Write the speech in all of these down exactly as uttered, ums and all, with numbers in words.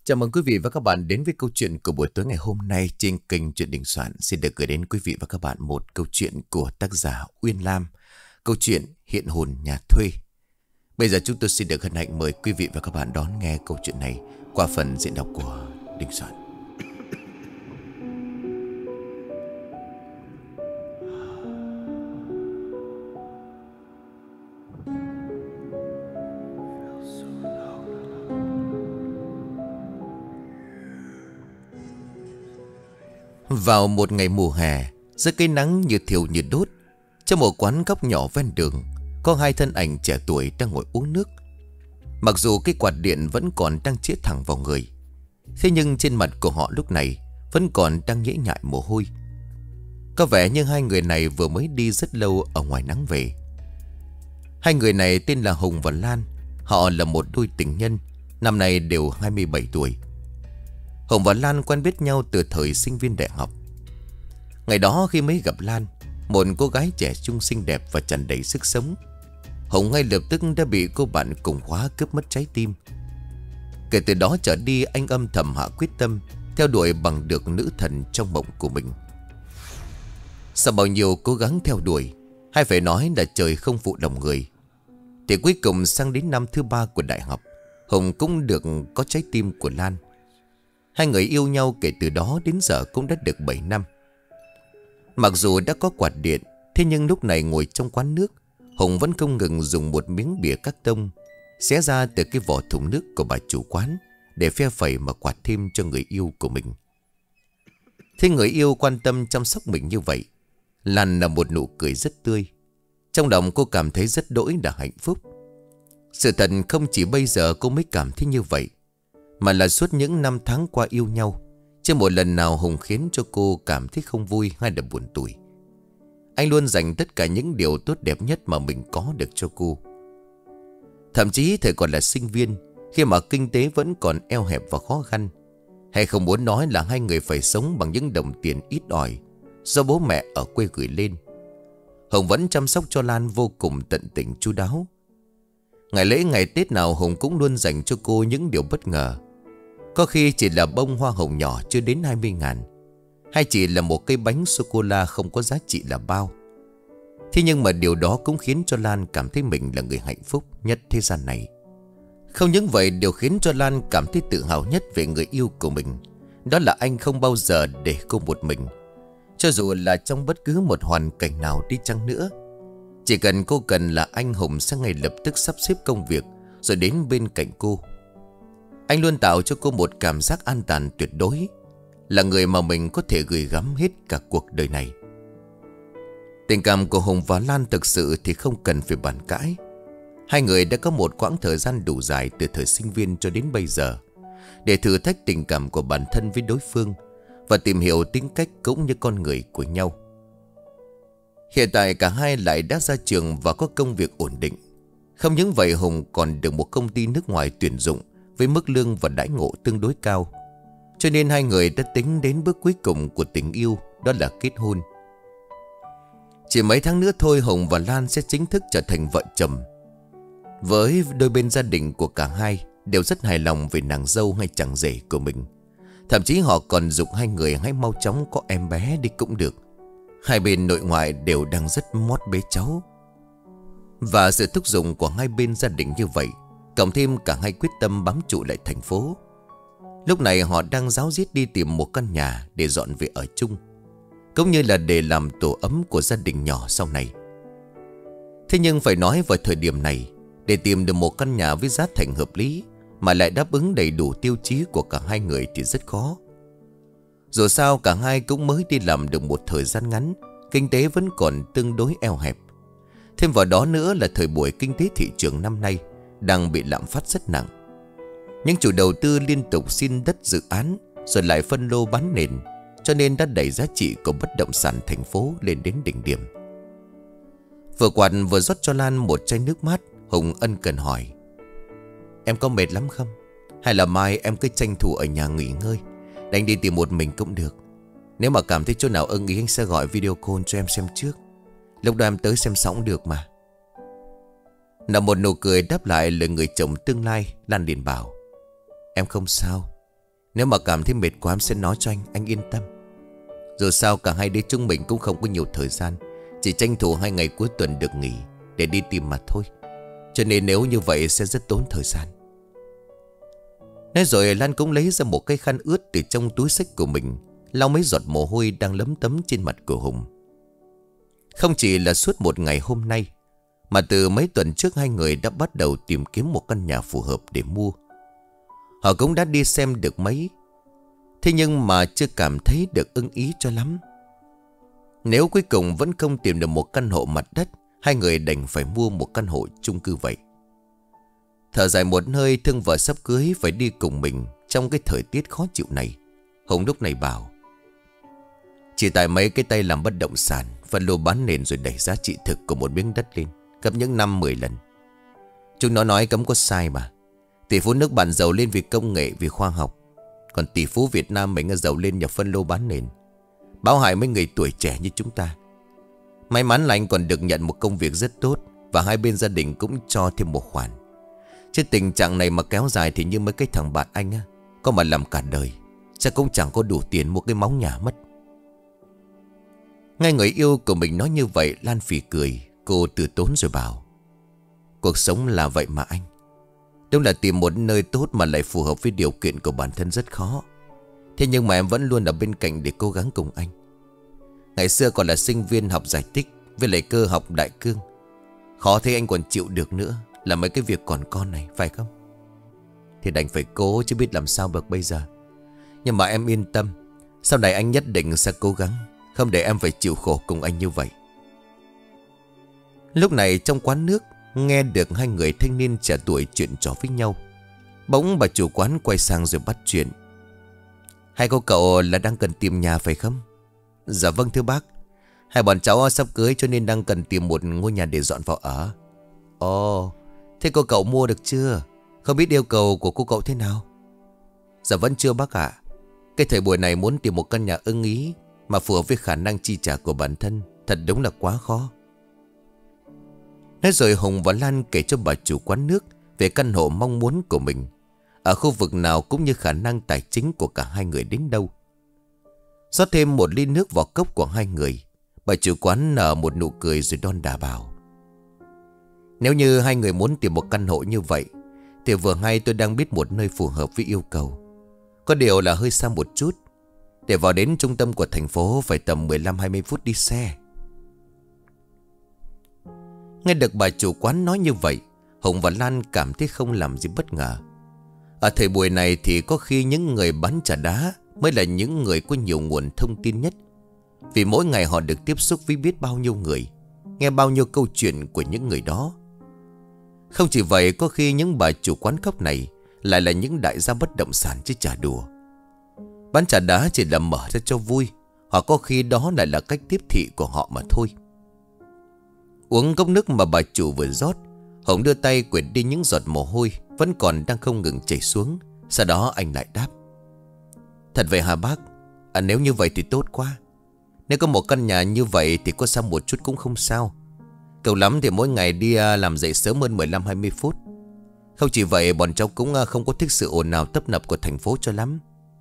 Chào mừng quý vị và các bạn đến với câu chuyện của buổi tối ngày hôm nay trên kênh Chuyện Đình Soạn. Xin được gửi đến quý vị và các bạn một câu chuyện của tác giả Uyên Lam. Câu chuyện Hiện Hồn Nhà Thuê. Bây giờ chúng tôi xin được hân hạnh mời quý vị và các bạn đón nghe câu chuyện này qua phần diễn đọc của Đình Soạn. Vào một ngày mùa hè, dưới cây nắng như thiêu như đốt, trong một quán góc nhỏ ven đường, có hai thân ảnh trẻ tuổi đang ngồi uống nước. Mặc dù cái quạt điện vẫn còn đang chĩa thẳng vào người, thế nhưng trên mặt của họ lúc này vẫn còn đang nhễ nhại mồ hôi. Có vẻ như hai người này vừa mới đi rất lâu ở ngoài nắng về. Hai người này tên là Hùng và Lan. Họ là một đôi tình nhân, năm nay đều hai mươi bảy tuổi. Hùng và Lan quen biết nhau từ thời sinh viên đại học. Ngày đó khi mới gặp Lan, một cô gái trẻ trung xinh đẹp và tràn đầy sức sống, Hùng ngay lập tức đã bị cô bạn cùng khóa cướp mất trái tim. Kể từ đó trở đi, anh âm thầm hạ quyết tâm theo đuổi bằng được nữ thần trong mộng của mình. Sau bao nhiêu cố gắng theo đuổi, hay phải nói là trời không phụ lòng người, thì cuối cùng sang đến năm thứ ba của đại học, Hùng cũng được có trái tim của Lan. Hai người yêu nhau kể từ đó đến giờ cũng đã được bảy năm. Mặc dù đã có quạt điện, thế nhưng lúc này ngồi trong quán nước, Hùng vẫn không ngừng dùng một miếng bìa cắt tông xé ra từ cái vỏ thùng nước của bà chủ quán để phe phẩy mà quạt thêm cho người yêu của mình. Thế người yêu quan tâm chăm sóc mình như vậy, Lan là một nụ cười rất tươi. Trong lòng cô cảm thấy rất đỗi là hạnh phúc. Sự thật không chỉ bây giờ cô mới cảm thấy như vậy, mà là suốt những năm tháng qua yêu nhau, chưa một lần nào Hùng khiến cho cô cảm thấy không vui hay là buồn tủi. Anh luôn dành tất cả những điều tốt đẹp nhất mà mình có được cho cô. Thậm chí thời còn là sinh viên, khi mà kinh tế vẫn còn eo hẹp và khó khăn, hay không muốn nói là hai người phải sống bằng những đồng tiền ít ỏi do bố mẹ ở quê gửi lên, Hùng vẫn chăm sóc cho Lan vô cùng tận tình chu đáo. Ngày lễ ngày Tết nào Hùng cũng luôn dành cho cô những điều bất ngờ. Có khi chỉ là bông hoa hồng nhỏ chưa đến hai mươi ngàn, hay chỉ là một cây bánh sô-cô-la không có giá trị là bao. Thế nhưng mà điều đó cũng khiến cho Lan cảm thấy mình là người hạnh phúc nhất thế gian này. Không những vậy, điều khiến cho Lan cảm thấy tự hào nhất về người yêu của mình, đó là anh không bao giờ để cô một mình. Cho dù là trong bất cứ một hoàn cảnh nào đi chăng nữa, chỉ cần cô cần là anh Hùng sẽ ngay lập tức sắp xếp công việc rồi đến bên cạnh cô. Anh luôn tạo cho cô một cảm giác an toàn tuyệt đối, là người mà mình có thể gửi gắm hết cả cuộc đời này. Tình cảm của Hùng và Lan thực sự thì không cần phải bàn cãi. Hai người đã có một quãng thời gian đủ dài từ thời sinh viên cho đến bây giờ để thử thách tình cảm của bản thân với đối phương và tìm hiểu tính cách cũng như con người của nhau. Hiện tại cả hai lại đã ra trường và có công việc ổn định. Không những vậy, Hùng còn được một công ty nước ngoài tuyển dụng với mức lương và đãi ngộ tương đối cao. Cho nên hai người đã tính đến bước cuối cùng của tình yêu, đó là kết hôn. Chỉ mấy tháng nữa thôi, Hùng và Lan sẽ chính thức trở thành vợ chồng. Với đôi bên gia đình của cả hai đều rất hài lòng về nàng dâu hay chàng rể của mình. Thậm chí họ còn giục hai người hãy mau chóng có em bé đi cũng được. Hai bên nội ngoại đều đang rất mót bế cháu. Và sự thúc giục của hai bên gia đình như vậy, cộng thêm cả hai quyết tâm bám trụ lại thành phố, lúc này họ đang ráo riết đi tìm một căn nhà để dọn về ở chung, cũng như là để làm tổ ấm của gia đình nhỏ sau này. Thế nhưng phải nói vào thời điểm này, để tìm được một căn nhà với giá thành hợp lý mà lại đáp ứng đầy đủ tiêu chí của cả hai người thì rất khó. Dù sao cả hai cũng mới đi làm được một thời gian ngắn, kinh tế vẫn còn tương đối eo hẹp. Thêm vào đó nữa là thời buổi kinh tế thị trường năm nay đang bị lạm phát rất nặng. Những chủ đầu tư liên tục xin đất dự án rồi lại phân lô bán nền, cho nên đã đẩy giá trị của bất động sản thành phố lên đến đỉnh điểm. Vừa quạt vừa rót cho Lan một chai nước mát, Hùng ân cần hỏi: "Em có mệt lắm không? Hay là mai em cứ tranh thủ ở nhà nghỉ ngơi, đánh đi tìm một mình cũng được. Nếu mà cảm thấy chỗ nào ưng ý anh sẽ gọi video call cho em xem trước. Lúc đó em tới xem xong được mà." Nở một nụ cười đáp lại lời người chồng tương lai, Lan liền bảo: "Em không sao. Nếu mà cảm thấy mệt quá em sẽ nói cho anh, anh yên tâm. Dù sao cả hai đứa chúng mình cũng không có nhiều thời gian, chỉ tranh thủ hai ngày cuối tuần được nghỉ để đi tìm mà thôi. Cho nên nếu như vậy sẽ rất tốn thời gian. Nói rồi Lan cũng lấy ra một cái khăn ướt từ trong túi xách của mình, lau mấy giọt mồ hôi đang lấm tấm trên mặt của Hùng. Không chỉ là suốt một ngày hôm nay, mà từ mấy tuần trước hai người đã bắt đầu tìm kiếm một căn nhà phù hợp để mua. Họ cũng đã đi xem được mấy, thế nhưng mà chưa cảm thấy được ưng ý cho lắm. Nếu cuối cùng vẫn không tìm được một căn hộ mặt đất, hai người đành phải mua một căn hộ chung cư vậy. Thở dài một hơi, thương vợ sắp cưới phải đi cùng mình trong cái thời tiết khó chịu này, Hùng lúc này bảo: chỉ tại mấy cái tay làm bất động sản, phân lô bán nền rồi đẩy giá trị thực của một miếng đất lên gấp những năm mười lần. Chúng nó nói cấm có sai mà. Tỷ phú nước bạn giàu lên vì công nghệ, vì khoa học, còn tỷ phú Việt Nam mình giàu lên nhờ phân lô bán nền, báo hại mấy người tuổi trẻ như chúng ta. May mắn là anh còn được nhận một công việc rất tốt, và hai bên gia đình cũng cho thêm một khoản. Chứ tình trạng này mà kéo dài thì như mấy cái thằng bạn anh á, có mà làm cả đời chắc cũng chẳng có đủ tiền mua cái móng nhà mất. Nghe người yêu của mình nói như vậy, Lan phì cười. Cô từ tốn rồi bảo: cuộc sống là vậy mà anh. Đúng là tìm một nơi tốt mà lại phù hợp với điều kiện của bản thân rất khó. Thế nhưng mà em vẫn luôn ở bên cạnh để cố gắng cùng anh. Ngày xưa còn là sinh viên học giải tích với lại cơ học đại cương, khó thế anh còn chịu được nữa là mấy cái việc còn con này, phải không? Thì đành phải cố chứ biết làm sao được bây giờ. Nhưng mà em yên tâm, sau này anh nhất định sẽ cố gắng, không để em phải chịu khổ cùng anh như vậy. Lúc này trong quán nước, nghe được hai người thanh niên trẻ tuổi chuyện trò với nhau. Bỗng bà chủ quán quay sang rồi bắt chuyện: hai cô cậu là đang cần tìm nhà phải không? Dạ vâng thưa bác. Hai bọn cháu sắp cưới cho nên đang cần tìm một ngôi nhà để dọn vào ở. Ồ, thế cô cậu mua được chưa? Không biết yêu cầu của cô cậu thế nào? Dạ vẫn chưa bác ạ. Cái thời buổi này muốn tìm một căn nhà ưng ý mà phù hợp với khả năng chi trả của bản thân thật đúng là quá khó. Nói rồi Hùng và Lan kể cho bà chủ quán nước về căn hộ mong muốn của mình, ở khu vực nào cũng như khả năng tài chính của cả hai người đến đâu. Rót thêm một ly nước vào cốc của hai người, bà chủ quán nở một nụ cười rồi đon đả bảo: nếu như hai người muốn tìm một căn hộ như vậy thì vừa hay tôi đang biết một nơi phù hợp với yêu cầu. Có điều là hơi xa một chút, để vào đến trung tâm của thành phố phải tầm mười lăm hai mươi phút đi xe. Nghe được bà chủ quán nói như vậy, Hùng và Lan cảm thấy không làm gì bất ngờ. Ở thời buổi này thì có khi những người bán trà đá mới là những người có nhiều nguồn thông tin nhất, vì mỗi ngày họ được tiếp xúc với biết bao nhiêu người, nghe bao nhiêu câu chuyện của những người đó. Không chỉ vậy, có khi những bà chủ quán cóc này lại là những đại gia bất động sản chứ chả đùa. Bán trà đá chỉ là mở ra cho vui, hoặc có khi đó lại là cách tiếp thị của họ mà thôi. Uống cốc nước mà bà chủ vừa rót, Hồng đưa tay quệt đi những giọt mồ hôi vẫn còn đang không ngừng chảy xuống. Sau đó anh lại đáp: thật vậy hả bác? À, nếu như vậy thì tốt quá. Nếu có một căn nhà như vậy thì có xa một chút cũng không sao. Cầu lắm thì mỗi ngày đi làm dậy sớm hơn mười lăm hai mươi phút. Không chỉ vậy, bọn cháu cũng không có thích sự ồn ào tấp nập của thành phố cho lắm.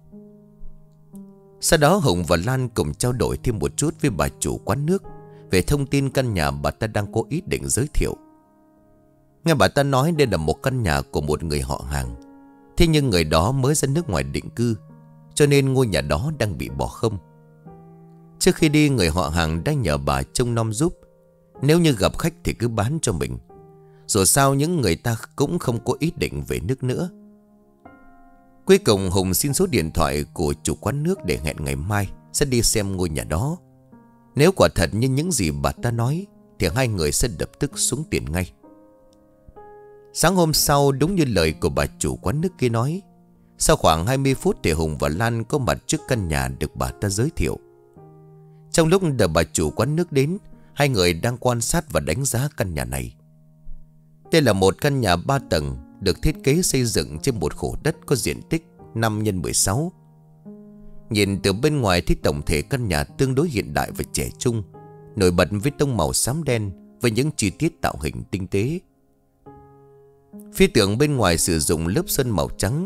Sau đó Hùng và Lan cùng trao đổi thêm một chút với bà chủ quán nước về thông tin căn nhà bà ta đang có ý định giới thiệu. Nghe bà ta nói đây là một căn nhà của một người họ hàng, thế nhưng người đó mới ra nước ngoài định cư, cho nên ngôi nhà đó đang bị bỏ không. Trước khi đi, người họ hàng đã nhờ bà trông nom giúp, nếu như gặp khách thì cứ bán cho mình. Dù sao những người ta cũng không có ý định về nước nữa. Cuối cùng Hùng xin số điện thoại của chủ quán nước để hẹn ngày mai sẽ đi xem ngôi nhà đó. Nếu quả thật như những gì bà ta nói thì hai người sẽ lập tức xuống tiền ngay. Sáng hôm sau, đúng như lời của bà chủ quán nước kia nói, sau khoảng hai mươi phút thì Hùng và Lan có mặt trước căn nhà được bà ta giới thiệu. Trong lúc đợi bà chủ quán nước đến, hai người đang quan sát và đánh giá căn nhà này. Đây là một căn nhà ba tầng được thiết kế xây dựng trên một khổ đất có diện tích năm nhân mười sáu. Nhìn từ bên ngoài thì tổng thể căn nhà tương đối hiện đại và trẻ trung, nổi bật với tông màu xám đen với những chi tiết tạo hình tinh tế. Phía tường bên ngoài sử dụng lớp sơn màu trắng,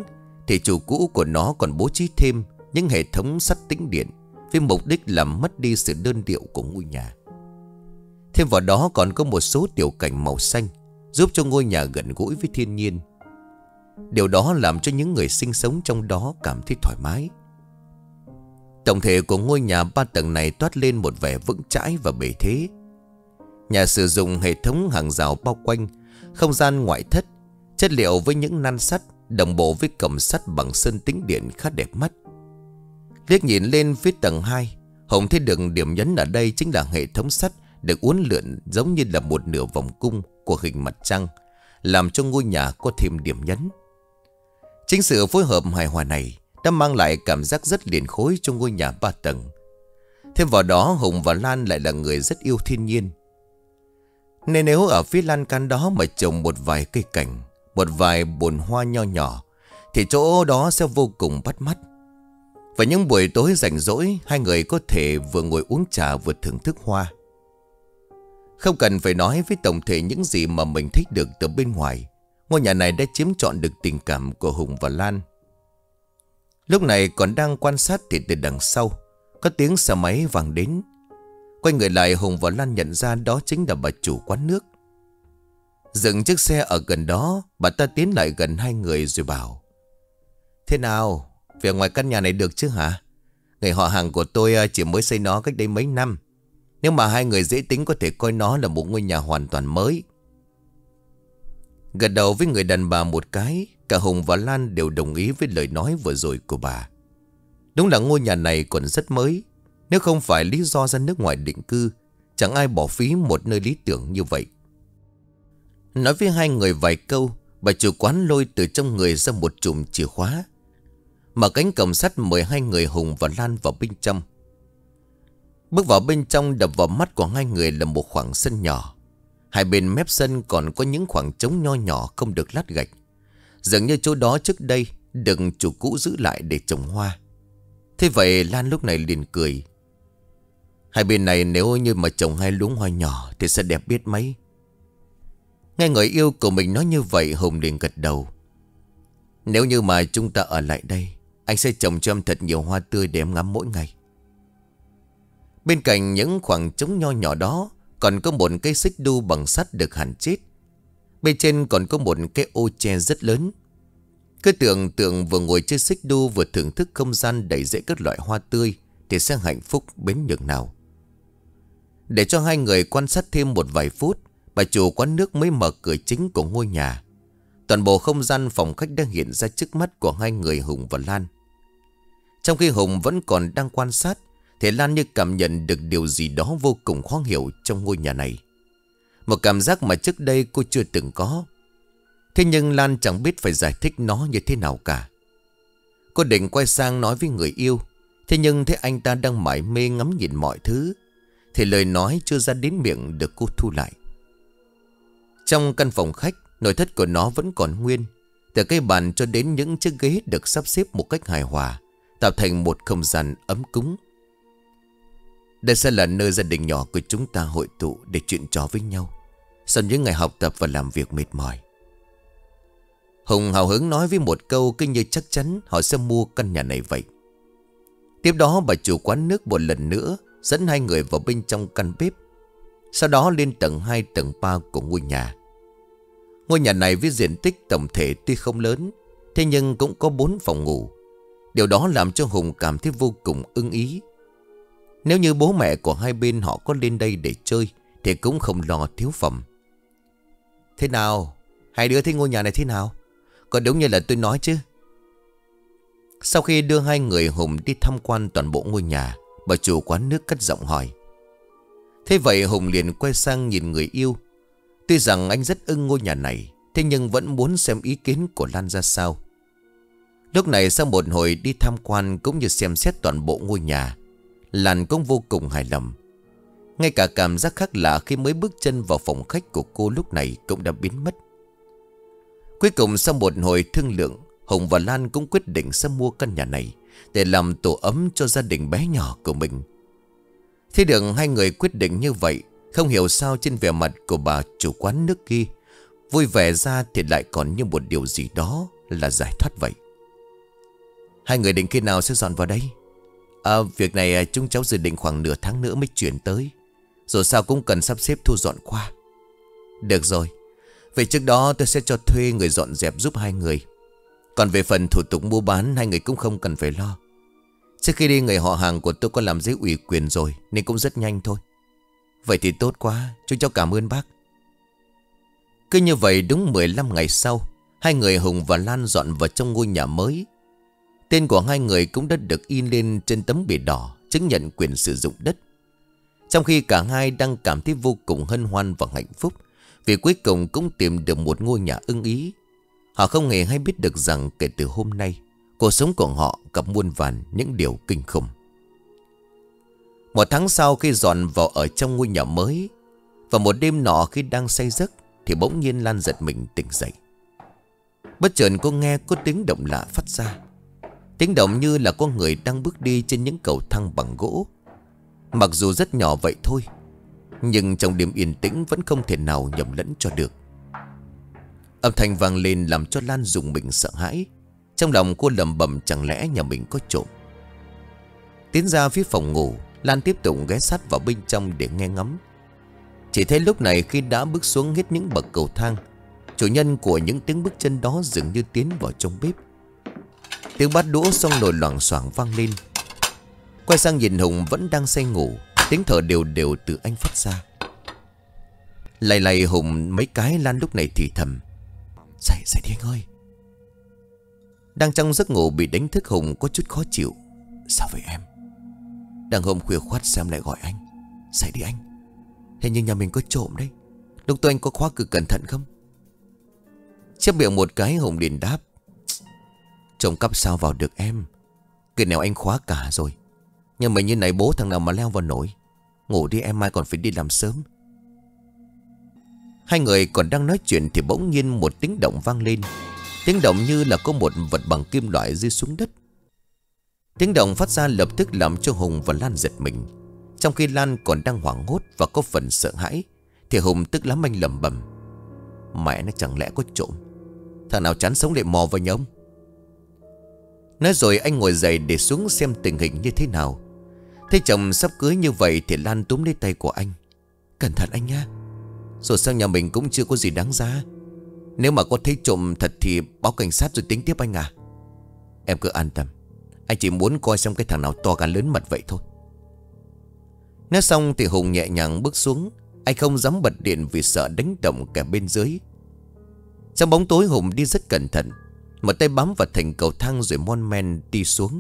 thì chủ cũ của nó còn bố trí thêm những hệ thống sắt tĩnh điện với mục đích làm mất đi sự đơn điệu của ngôi nhà. Thêm vào đó còn có một số tiểu cảnh màu xanh giúp cho ngôi nhà gần gũi với thiên nhiên. Điều đó làm cho những người sinh sống trong đó cảm thấy thoải mái. Tổng thể của ngôi nhà ba tầng này toát lên một vẻ vững chãi và bề thế. Nhà sử dụng hệ thống hàng rào bao quanh, không gian ngoại thất, chất liệu với những nan sắt, đồng bộ với cẩm sắt bằng sơn tĩnh điện khá đẹp mắt. Liếc nhìn lên phía tầng hai, Hồng thấy được điểm nhấn ở đây chính là hệ thống sắt được uốn lượn giống như là một nửa vòng cung của hình mặt trăng, làm cho ngôi nhà có thêm điểm nhấn. Chính sự phối hợp hài hòa này đã mang lại cảm giác rất liền khối cho ngôi nhà ba tầng. Thêm vào đó, Hùng và Lan lại là người rất yêu thiên nhiên, nên nếu ở phía lan can đó mà trồng một vài cây cảnh, một vài bồn hoa nho nhỏ, thì chỗ đó sẽ vô cùng bắt mắt. Và những buổi tối rảnh rỗi, hai người có thể vừa ngồi uống trà vừa thưởng thức hoa. Không cần phải nói với tổng thể những gì mà mình thích được từ bên ngoài, ngôi nhà này đã chiếm trọn được tình cảm của Hùng và Lan. Lúc này còn đang quan sát thì từ đằng sau có tiếng xe máy vang đến. Quay người lại, Hùng và Lan nhận ra đó chính là bà chủ quán nước. Dừng chiếc xe ở gần đó, bà ta tiến lại gần hai người rồi bảo: "Thế nào, về ngoài căn nhà này được chứ hả? Người họ hàng của tôi chỉ mới xây nó cách đây mấy năm. Nhưng mà hai người dễ tính có thể coi nó là một ngôi nhà hoàn toàn mới." Gật đầu với người đàn bà một cái, cả Hùng và Lan đều đồng ý với lời nói vừa rồi của bà. Đúng là ngôi nhà này còn rất mới. Nếu không phải lý do ra nước ngoài định cư, chẳng ai bỏ phí một nơi lý tưởng như vậy. Nói với hai người vài câu, bà chủ quán lôi từ trong người ra một chùm chìa khóa, mở cánh cổng sắt mời hai người Hùng và Lan vào bên trong. Bước vào bên trong, đập vào mắt của hai người là một khoảng sân nhỏ. Hai bên mép sân còn có những khoảng trống nho nhỏ không được lát gạch, dường như chỗ đó trước đây được chủ cũ giữ lại để trồng hoa. Thế vậy Lan lúc này liền cười: "Hai bên này nếu như mà trồng hai luống hoa nhỏ thì sẽ đẹp biết mấy." Nghe người yêu của mình nói như vậy, Hùng liền gật đầu: "Nếu như mà chúng ta ở lại đây, anh sẽ trồng cho em thật nhiều hoa tươi để em ngắm mỗi ngày." Bên cạnh những khoảng trống nho nhỏ đó còn có một cây xích đu bằng sắt được hàn chết. Bên trên còn có một cái ô tre rất lớn. Cứ tưởng tượng vừa ngồi trên xích đu vừa thưởng thức không gian đầy rẫy các loại hoa tươi thì sẽ hạnh phúc bến nhường nào. Để cho hai người quan sát thêm một vài phút, bà chủ quán nước mới mở cửa chính của ngôi nhà. Toàn bộ không gian phòng khách đang hiện ra trước mắt của hai người Hùng và Lan. Trong khi Hùng vẫn còn đang quan sát, thì Lan như cảm nhận được điều gì đó vô cùng khó hiểu trong ngôi nhà này. Một cảm giác mà trước đây cô chưa từng có. Thế nhưng Lan chẳng biết phải giải thích nó như thế nào cả. Cô định quay sang nói với người yêu, thế nhưng thấy anh ta đang mải mê ngắm nhìn mọi thứ, thì lời nói chưa ra đến miệng được cô thu lại. Trong căn phòng khách, nội thất của nó vẫn còn nguyên, từ cái bàn cho đến những chiếc ghế được sắp xếp một cách hài hòa, tạo thành một không gian ấm cúng. Đây sẽ là nơi gia đình nhỏ của chúng ta hội tụ để chuyện trò với nhau sau những ngày học tập và làm việc mệt mỏi. Hùng hào hứng nói với một câu cứ như chắc chắn họ sẽ mua căn nhà này vậy. Tiếp đó bà chủ quán nước một lần nữa dẫn hai người vào bên trong căn bếp, sau đó lên tầng hai, tầng ba của ngôi nhà. Ngôi nhà này với diện tích tổng thể tuy không lớn, thế nhưng cũng có bốn phòng ngủ. Điều đó làm cho Hùng cảm thấy vô cùng ưng ý. Nếu như bố mẹ của hai bên họ có lên đây để chơi thì cũng không lo thiếu phòng. "Thế nào? Hai đứa thấy ngôi nhà này thế nào? Có đúng như là tôi nói chứ?" Sau khi đưa hai người Hùng đi tham quan toàn bộ ngôi nhà, bà chủ quán nước cất giọng hỏi. Thế vậy Hùng liền quay sang nhìn người yêu. Tuy rằng anh rất ưng ngôi nhà này, thế nhưng vẫn muốn xem ý kiến của Lan ra sao. Lúc này sau một hồi đi tham quan cũng như xem xét toàn bộ ngôi nhà, Lan cũng vô cùng hài lòng. Ngay cả cảm giác khác lạ khi mới bước chân vào phòng khách của cô lúc này cũng đã biến mất. Cuối cùng sau một hồi thương lượng, Hùng và Lan cũng quyết định sẽ mua căn nhà này để làm tổ ấm cho gia đình bé nhỏ của mình. Thế được hai người quyết định như vậy, không hiểu sao trên vẻ mặt của bà chủ quán nước kia vui vẻ ra thì lại còn như một điều gì đó là giải thoát vậy. Hai người định khi nào sẽ dọn vào đây? À, việc này chúng cháu dự định khoảng nửa tháng nữa mới chuyển tới. Rồi sao cũng cần sắp xếp thu dọn qua. Được rồi. Vậy trước đó tôi sẽ cho thuê người dọn dẹp giúp hai người. Còn về phần thủ tục mua bán, hai người cũng không cần phải lo. Trước khi đi người họ hàng của tôi có làm giấy ủy quyền rồi, nên cũng rất nhanh thôi. Vậy thì tốt quá, chúng cháu cảm ơn bác. Cứ như vậy đúng mười lăm ngày sau, hai người Hùng và Lan dọn vào trong ngôi nhà mới. Tên của hai người cũng đã được in lên trên tấm bìa đỏ chứng nhận quyền sử dụng đất. Trong khi cả hai đang cảm thấy vô cùng hân hoan và hạnh phúc vì cuối cùng cũng tìm được một ngôi nhà ưng ý. Họ không hề hay biết được rằng kể từ hôm nay, cuộc sống của họ gặp muôn vàn những điều kinh khủng. Một tháng sau khi dọn vào ở trong ngôi nhà mới, và một đêm nọ khi đang say giấc, thì bỗng nhiên Lan giật mình tỉnh dậy. Bất chợt cô nghe có tiếng động lạ phát ra. Tiếng động như là có người đang bước đi trên những cầu thang bằng gỗ. Mặc dù rất nhỏ vậy thôi, nhưng trong đêm yên tĩnh vẫn không thể nào nhầm lẫn cho được. Âm thanh vang lên làm cho Lan rùng mình sợ hãi. Trong lòng cô lẩm bẩm chẳng lẽ nhà mình có trộm. Tiến ra phía phòng ngủ, Lan tiếp tục ghé sát vào bên trong để nghe ngắm. Chỉ thấy lúc này khi đã bước xuống hết những bậc cầu thang, chủ nhân của những tiếng bước chân đó dường như tiến vào trong bếp. Tiếng bát đũa xong nồi loảng xoảng vang lên. Quay sang nhìn Hùng vẫn đang say ngủ, tiếng thở đều đều từ anh phát ra. Lầy lầy Hùng mấy cái, Lan lúc này thì thầm: Dậy, dậy đi anh ơi. Đang trong giấc ngủ bị đánh thức, Hùng có chút khó chịu. Sao vậy em? Đang hôm khuya khoắt xem lại gọi anh. Dậy đi anh. Hình như nhà mình có trộm đấy. Lúc tôi anh có khóa cửa cẩn thận không? Chép miệng một cái, Hùng liền đáp: Trộm cắp sao vào được em? Cửa nào anh khóa cả rồi. Nhưng mà như này bố thằng nào mà leo vào nổi. Ngủ đi em, mai còn phải đi làm sớm. Hai người còn đang nói chuyện thì bỗng nhiên một tiếng động vang lên. Tiếng động như là có một vật bằng kim loại rơi xuống đất. Tiếng động phát ra lập tức làm cho Hùng và Lan giật mình. Trong khi Lan còn đang hoảng hốt và có phần sợ hãi, thì Hùng tức lắm anh lẩm bẩm: Mẹ nó, chẳng lẽ có trộm? Thằng nào chán sống lại mò vào nhà ông. Nói rồi anh ngồi dậy để xuống xem tình hình như thế nào. Thấy chồng sắp cưới như vậy thì Lan túm lấy tay của anh: Cẩn thận anh nhá. Rồi sang nhà mình cũng chưa có gì đáng giá. Nếu mà có thấy trộm thật thì báo cảnh sát rồi tính tiếp anh à. Em cứ an tâm, anh chỉ muốn coi xem cái thằng nào to gan lớn mật vậy thôi. Nói xong thì Hùng nhẹ nhàng bước xuống. Anh không dám bật điện vì sợ đánh động cả bên dưới. Trong bóng tối Hùng đi rất cẩn thận, một tay bám vào thành cầu thang rồi mon men đi xuống.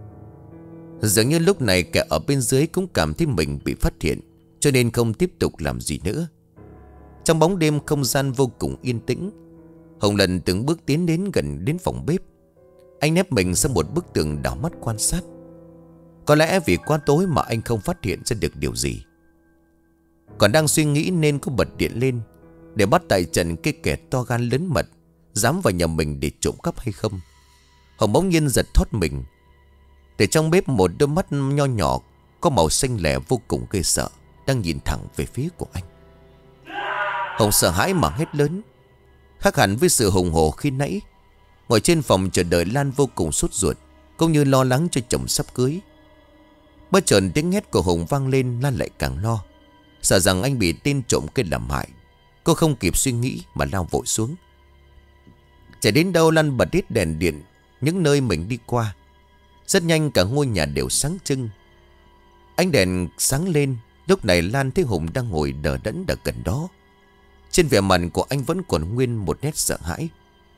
Dường như lúc này kẻ ở bên dưới cũng cảm thấy mình bị phát hiện, cho nên không tiếp tục làm gì nữa. Trong bóng đêm không gian vô cùng yên tĩnh, Hùng lần từng bước tiến đến gần đến phòng bếp. Anh nép mình sau một bức tường đảo mắt quan sát. Có lẽ vì quá tối mà anh không phát hiện ra được điều gì. Còn đang suy nghĩ nên có bật điện lên để bắt tại trận cái kẻ to gan lớn mật dám vào nhà mình để trộm cắp hay không. Hùng bỗng nhiên giật thoát mình. Từ trong bếp một đôi mắt nho nhỏ có màu xanh lẻ vô cùng ghê sợ đang nhìn thẳng về phía của anh. Hùng sợ hãi mà hét lớn. Khác hẳn với sự hùng hổ khi nãy, ngồi trên phòng chờ đợi, Lan vô cùng sốt ruột, cũng như lo lắng cho chồng sắp cưới. Bất chợt tiếng hét của Hùng vang lên, Lan lại càng lo, sợ rằng anh bị tên trộm kia làm hại. Cô không kịp suy nghĩ mà lao vội xuống. Chạy đến đâu Lan bật hết đèn điện những nơi mình đi qua. Rất nhanh cả ngôi nhà đều sáng trưng. Ánh đèn sáng lên. Lúc này Lan thấy Hùng đang ngồi đờ đẫn ở gần đó. Trên vẻ mặt của anh vẫn còn nguyên một nét sợ hãi.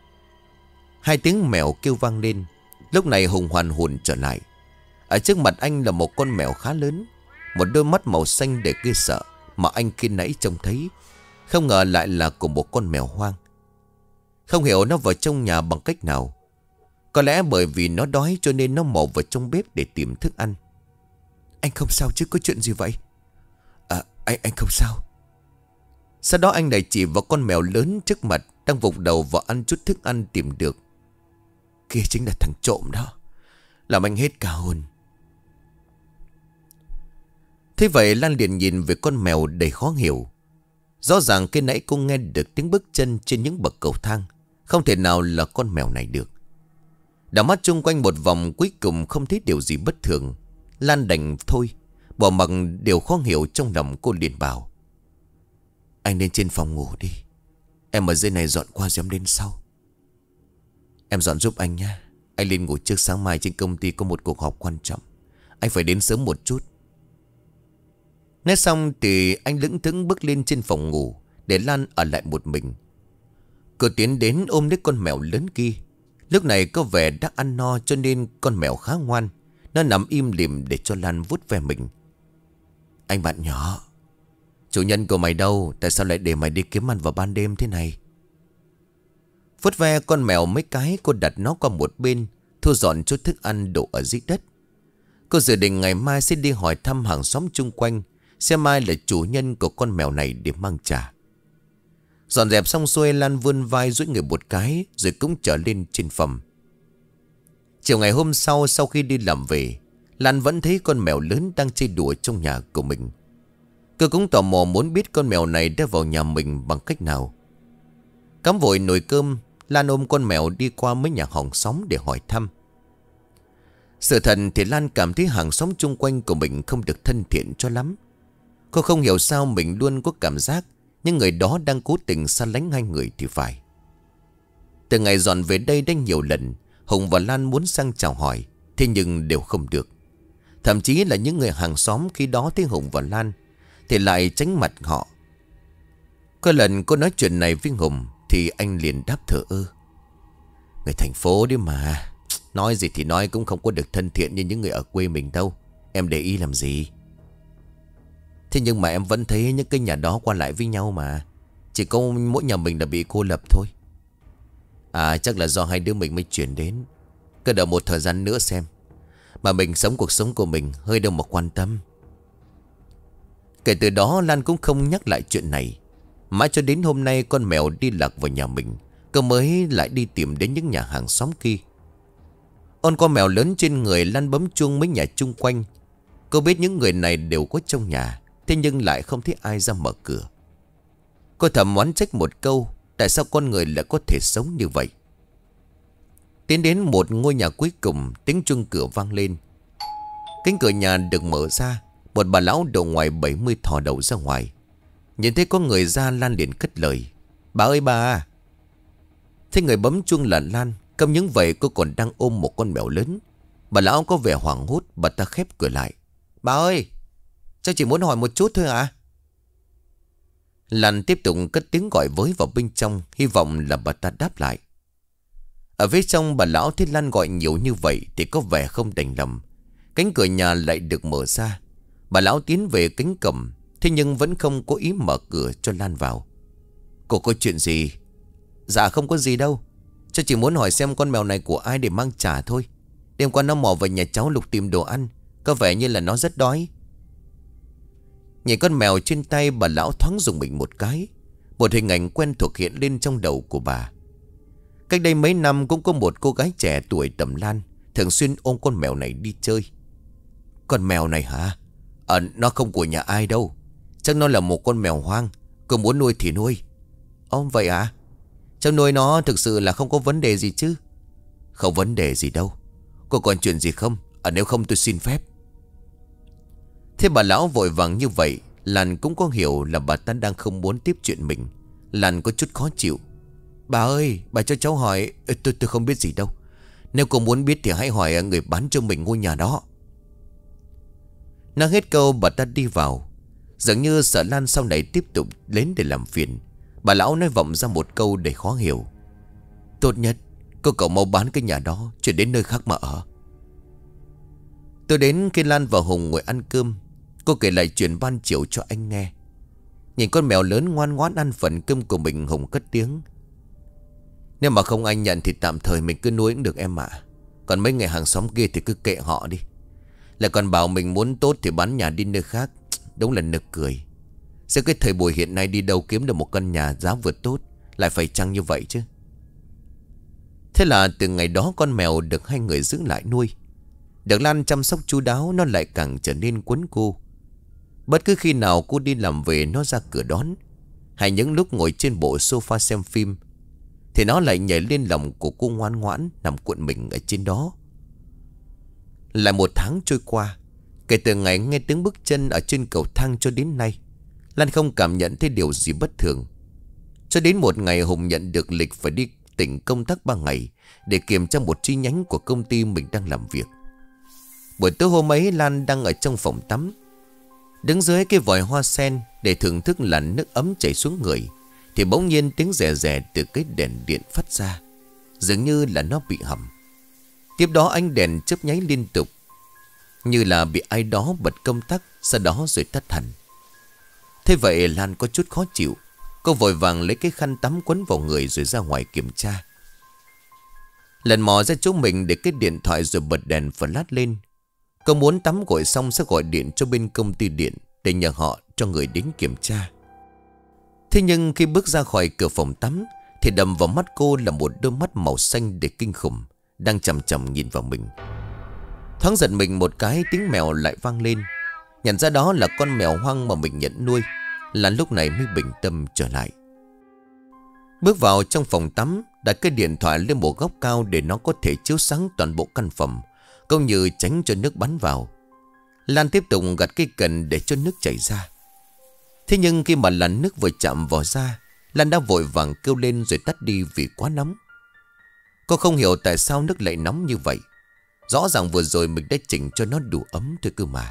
Hai tiếng mèo kêu vang lên. Lúc này Hùng hoàn hồn trở lại. Ở trước mặt anh là một con mèo khá lớn, một đôi mắt màu xanh để ghê sợ mà anh khi nãy trông thấy. Không ngờ lại là của một con mèo hoang. Không hiểu nó vào trong nhà bằng cách nào. Có lẽ bởi vì nó đói cho nên nó mò vào trong bếp để tìm thức ăn. Anh không sao chứ, có chuyện gì vậy? À, anh, anh không sao. Sau đó anh lại chỉ vào con mèo lớn trước mặt đang vụt đầu vào ăn chút thức ăn tìm được. Kia chính là thằng trộm đó, làm anh hết cả hồn. Thế vậy Lan liền nhìn về con mèo đầy khó hiểu. Rõ ràng khi nãy cô nghe được tiếng bước chân trên những bậc cầu thang. Không thể nào là con mèo này được. Đảo mắt chung quanh một vòng cuối cùng không thấy điều gì bất thường. Lan đành thôi, bỏ mặc điều khó hiểu trong lòng. Cô liền bảo: anh lên trên phòng ngủ đi, em ở dưới này dọn qua rồi em lên sau. Em dọn giúp anh nha. Anh lên ngủ trước, sáng mai trên công ty có một cuộc họp quan trọng, anh phải đến sớm một chút. Nói xong thì anh lững thững bước lên trên phòng ngủ, để Lan ở lại một mình. Cô tiến đến ôm lấy con mèo lớn kia. Lúc này có vẻ đã ăn no, cho nên con mèo khá ngoan. Nó nằm im lìm để cho Lan vuốt ve mình. Anh bạn nhỏ, chủ nhân của mày đâu? Tại sao lại để mày đi kiếm ăn vào ban đêm thế này? Vuốt ve con mèo mấy cái, cô đặt nó qua một bên, thu dọn chút thức ăn đổ ở dưới đất. Cô dự định ngày mai sẽ đi hỏi thăm hàng xóm chung quanh, xem ai là chủ nhân của con mèo này để mang trả. Dọn dẹp xong xuôi, Lan vươn vai duỗi người một cái, rồi cũng trở lên trên phòng. Chiều ngày hôm sau, sau khi đi làm về, Lan vẫn thấy con mèo lớn đang chơi đùa trong nhà của mình. Cô cũng tò mò muốn biết con mèo này đã vào nhà mình bằng cách nào. Cắm vội nồi cơm, Lan ôm con mèo đi qua mấy nhà hàng xóm để hỏi thăm. Sự thật thì Lan cảm thấy hàng xóm chung quanh của mình không được thân thiện cho lắm. Cô không hiểu sao mình luôn có cảm giác những người đó đang cố tình xa lánh hai người thì phải. Từ ngày dọn về đây đã nhiều lần, Hùng và Lan muốn sang chào hỏi, thế nhưng đều không được. Thậm chí là những người hàng xóm khi đó thấy Hùng và Lan thì lại tránh mặt họ. Có lần cô nói chuyện này với Hùng thì anh liền đáp thờ ơ: người thành phố đấy mà, nói gì thì nói cũng không có được thân thiện như những người ở quê mình đâu. Em để ý làm gì? Thế nhưng mà em vẫn thấy những cái nhà đó qua lại với nhau mà. Chỉ có mỗi nhà mình là bị cô lập thôi. À chắc là do hai đứa mình mới chuyển đến. Cứ đợi một thời gian nữa xem. Mà mình sống cuộc sống của mình, hơi đâu mà quan tâm. Kể từ đó Lan cũng không nhắc lại chuyện này. Mãi cho đến hôm nay con mèo đi lạc vào nhà mình, cô mới lại đi tìm đến những nhà hàng xóm kia. Ôm con mèo lớn trên người, Lan bấm chuông mấy nhà chung quanh. Cô biết những người này đều có trong nhà, thế nhưng lại không thấy ai ra mở cửa. Cô thầm oán trách một câu: tại sao con người lại có thể sống như vậy? Tiến đến một ngôi nhà cuối cùng, tiếng chuông cửa vang lên. Cánh cửa nhà được mở ra. Một bà lão độ ngoài bảy mươi thò đầu ra ngoài. Nhìn thấy có người ra, Lan liền cất lời: bà ơi bà. Thế người bấm chuông là Lan. Không những vậy cô còn đang ôm một con mèo lớn. Bà lão có vẻ hoảng hốt. Bà ta khép cửa lại: bà ơi, cháu chỉ muốn hỏi một chút thôi ạ. Lan tiếp tục cất tiếng gọi với vào bên trong, hy vọng là bà ta đáp lại. Ở phía trong, bà lão thấy Lan gọi nhiều như vậy thì có vẻ không đành lòng. Cánh cửa nhà lại được mở ra. Bà lão tiến về cánh cổng, thế nhưng vẫn không có ý mở cửa cho Lan vào. Cô có chuyện gì? Dạ không có gì đâu, cháu chỉ muốn hỏi xem con mèo này của ai để mang trả thôi. Đêm qua nó mò vào nhà cháu lục tìm đồ ăn, có vẻ như là nó rất đói. Nhìn con mèo trên tay, bà lão thoáng dùng mình một cái. Một hình ảnh quen thuộc hiện lên trong đầu của bà. Cách đây mấy năm cũng có một cô gái trẻ tuổi tầm Lan thường xuyên ôm con mèo này đi chơi. Con mèo này hả? Ờ, nó không của nhà ai đâu. Chắc nó là một con mèo hoang. Cô muốn nuôi thì nuôi. Ồ vậy à? Cháu nuôi nó thực sự là không có vấn đề gì chứ? Không vấn đề gì đâu. Cô còn chuyện gì không? À, nếu không tôi xin phép. Thế bà lão vội vàng như vậy, Lan cũng có hiểu là bà ta đang không muốn tiếp chuyện mình. Lan có chút khó chịu: bà ơi, bà cho cháu hỏi. Tôi tôi không biết gì đâu. Nếu cô muốn biết thì hãy hỏi người bán cho mình ngôi nhà đó. Nói hết câu, bà ta đi vào. Dường như sợ Lan sau này tiếp tục đến để làm phiền, bà lão nói vọng ra một câu để khó hiểu: tốt nhất cô cậu mau bán cái nhà đó, chuyển đến nơi khác mà ở. Tôi đến khi Lan và Hùng ngồi ăn cơm. Cô kể lại chuyện ban chiều cho anh nghe. Nhìn con mèo lớn ngoan ngoãn ăn phần cơm của mình, Hùng cất tiếng: nếu mà không anh nhận thì tạm thời mình cứ nuôi cũng được em ạ. Còn mấy người hàng xóm kia thì cứ kệ họ đi. Lại còn bảo mình muốn tốt thì bán nhà đi nơi khác. Đúng là nực cười. Sẽ cái thời buổi hiện nay đi đâu kiếm được một căn nhà giá vượt tốt lại phải chăng như vậy chứ. Thế là từ ngày đó con mèo được hai người giữ lại nuôi. Được Lan chăm sóc chu đáo, nó lại càng trở nên quấn cô. Bất cứ khi nào cô đi làm về, nó ra cửa đón. Hay những lúc ngồi trên bộ sofa xem phim thì nó lại nhảy lên lòng của cô ngoan ngoãn nằm cuộn mình ở trên đó. Lại một tháng trôi qua, kể từ ngày nghe tiếng bước chân ở trên cầu thang cho đến nay, Lan không cảm nhận thấy điều gì bất thường. Cho đến một ngày Hùng nhận được lịch phải đi tỉnh công tác ba ngày để kiểm tra một chi nhánh của công ty mình đang làm việc. Buổi tối hôm ấy, Lan đang ở trong phòng tắm, đứng dưới cái vòi hoa sen để thưởng thức làn nước ấm chảy xuống người, thì bỗng nhiên tiếng rè rè từ cái đèn điện phát ra, dường như là nó bị hỏng. Tiếp đó ánh đèn chớp nháy liên tục, như là bị ai đó bật công tắc, sau đó rồi tắt hẳn. Thế vậy Lan có chút khó chịu. Cô vội vàng lấy cái khăn tắm quấn vào người rồi ra ngoài kiểm tra. Lần mò ra chỗ mình để cái điện thoại rồi bật đèn flash lên. Cô muốn tắm gội xong sẽ gọi điện cho bên công ty điện để nhờ họ cho người đến kiểm tra. Thế nhưng khi bước ra khỏi cửa phòng tắm thì đầm vào mắt cô là một đôi mắt màu xanh để kinh khủng đang chằm chằm nhìn vào mình. Thoáng giật mình một cái, tiếng mèo lại vang lên. Nhận ra đó là con mèo hoang mà mình nhận nuôi, Lan lúc này mới bình tâm trở lại. Bước vào trong phòng tắm, đặt cái điện thoại lên một góc cao để nó có thể chiếu sáng toàn bộ căn phòng, cũng như tránh cho nước bắn vào. Lan tiếp tục gạt cây cần để cho nước chảy ra. Thế nhưng khi mà làn nước vừa chạm vào da, Lan đã vội vàng kêu lên rồi tắt đi vì quá nóng. Cô không hiểu tại sao nước lại nóng như vậy. Rõ ràng vừa rồi mình đã chỉnh cho nó đủ ấm thôi cơ mà.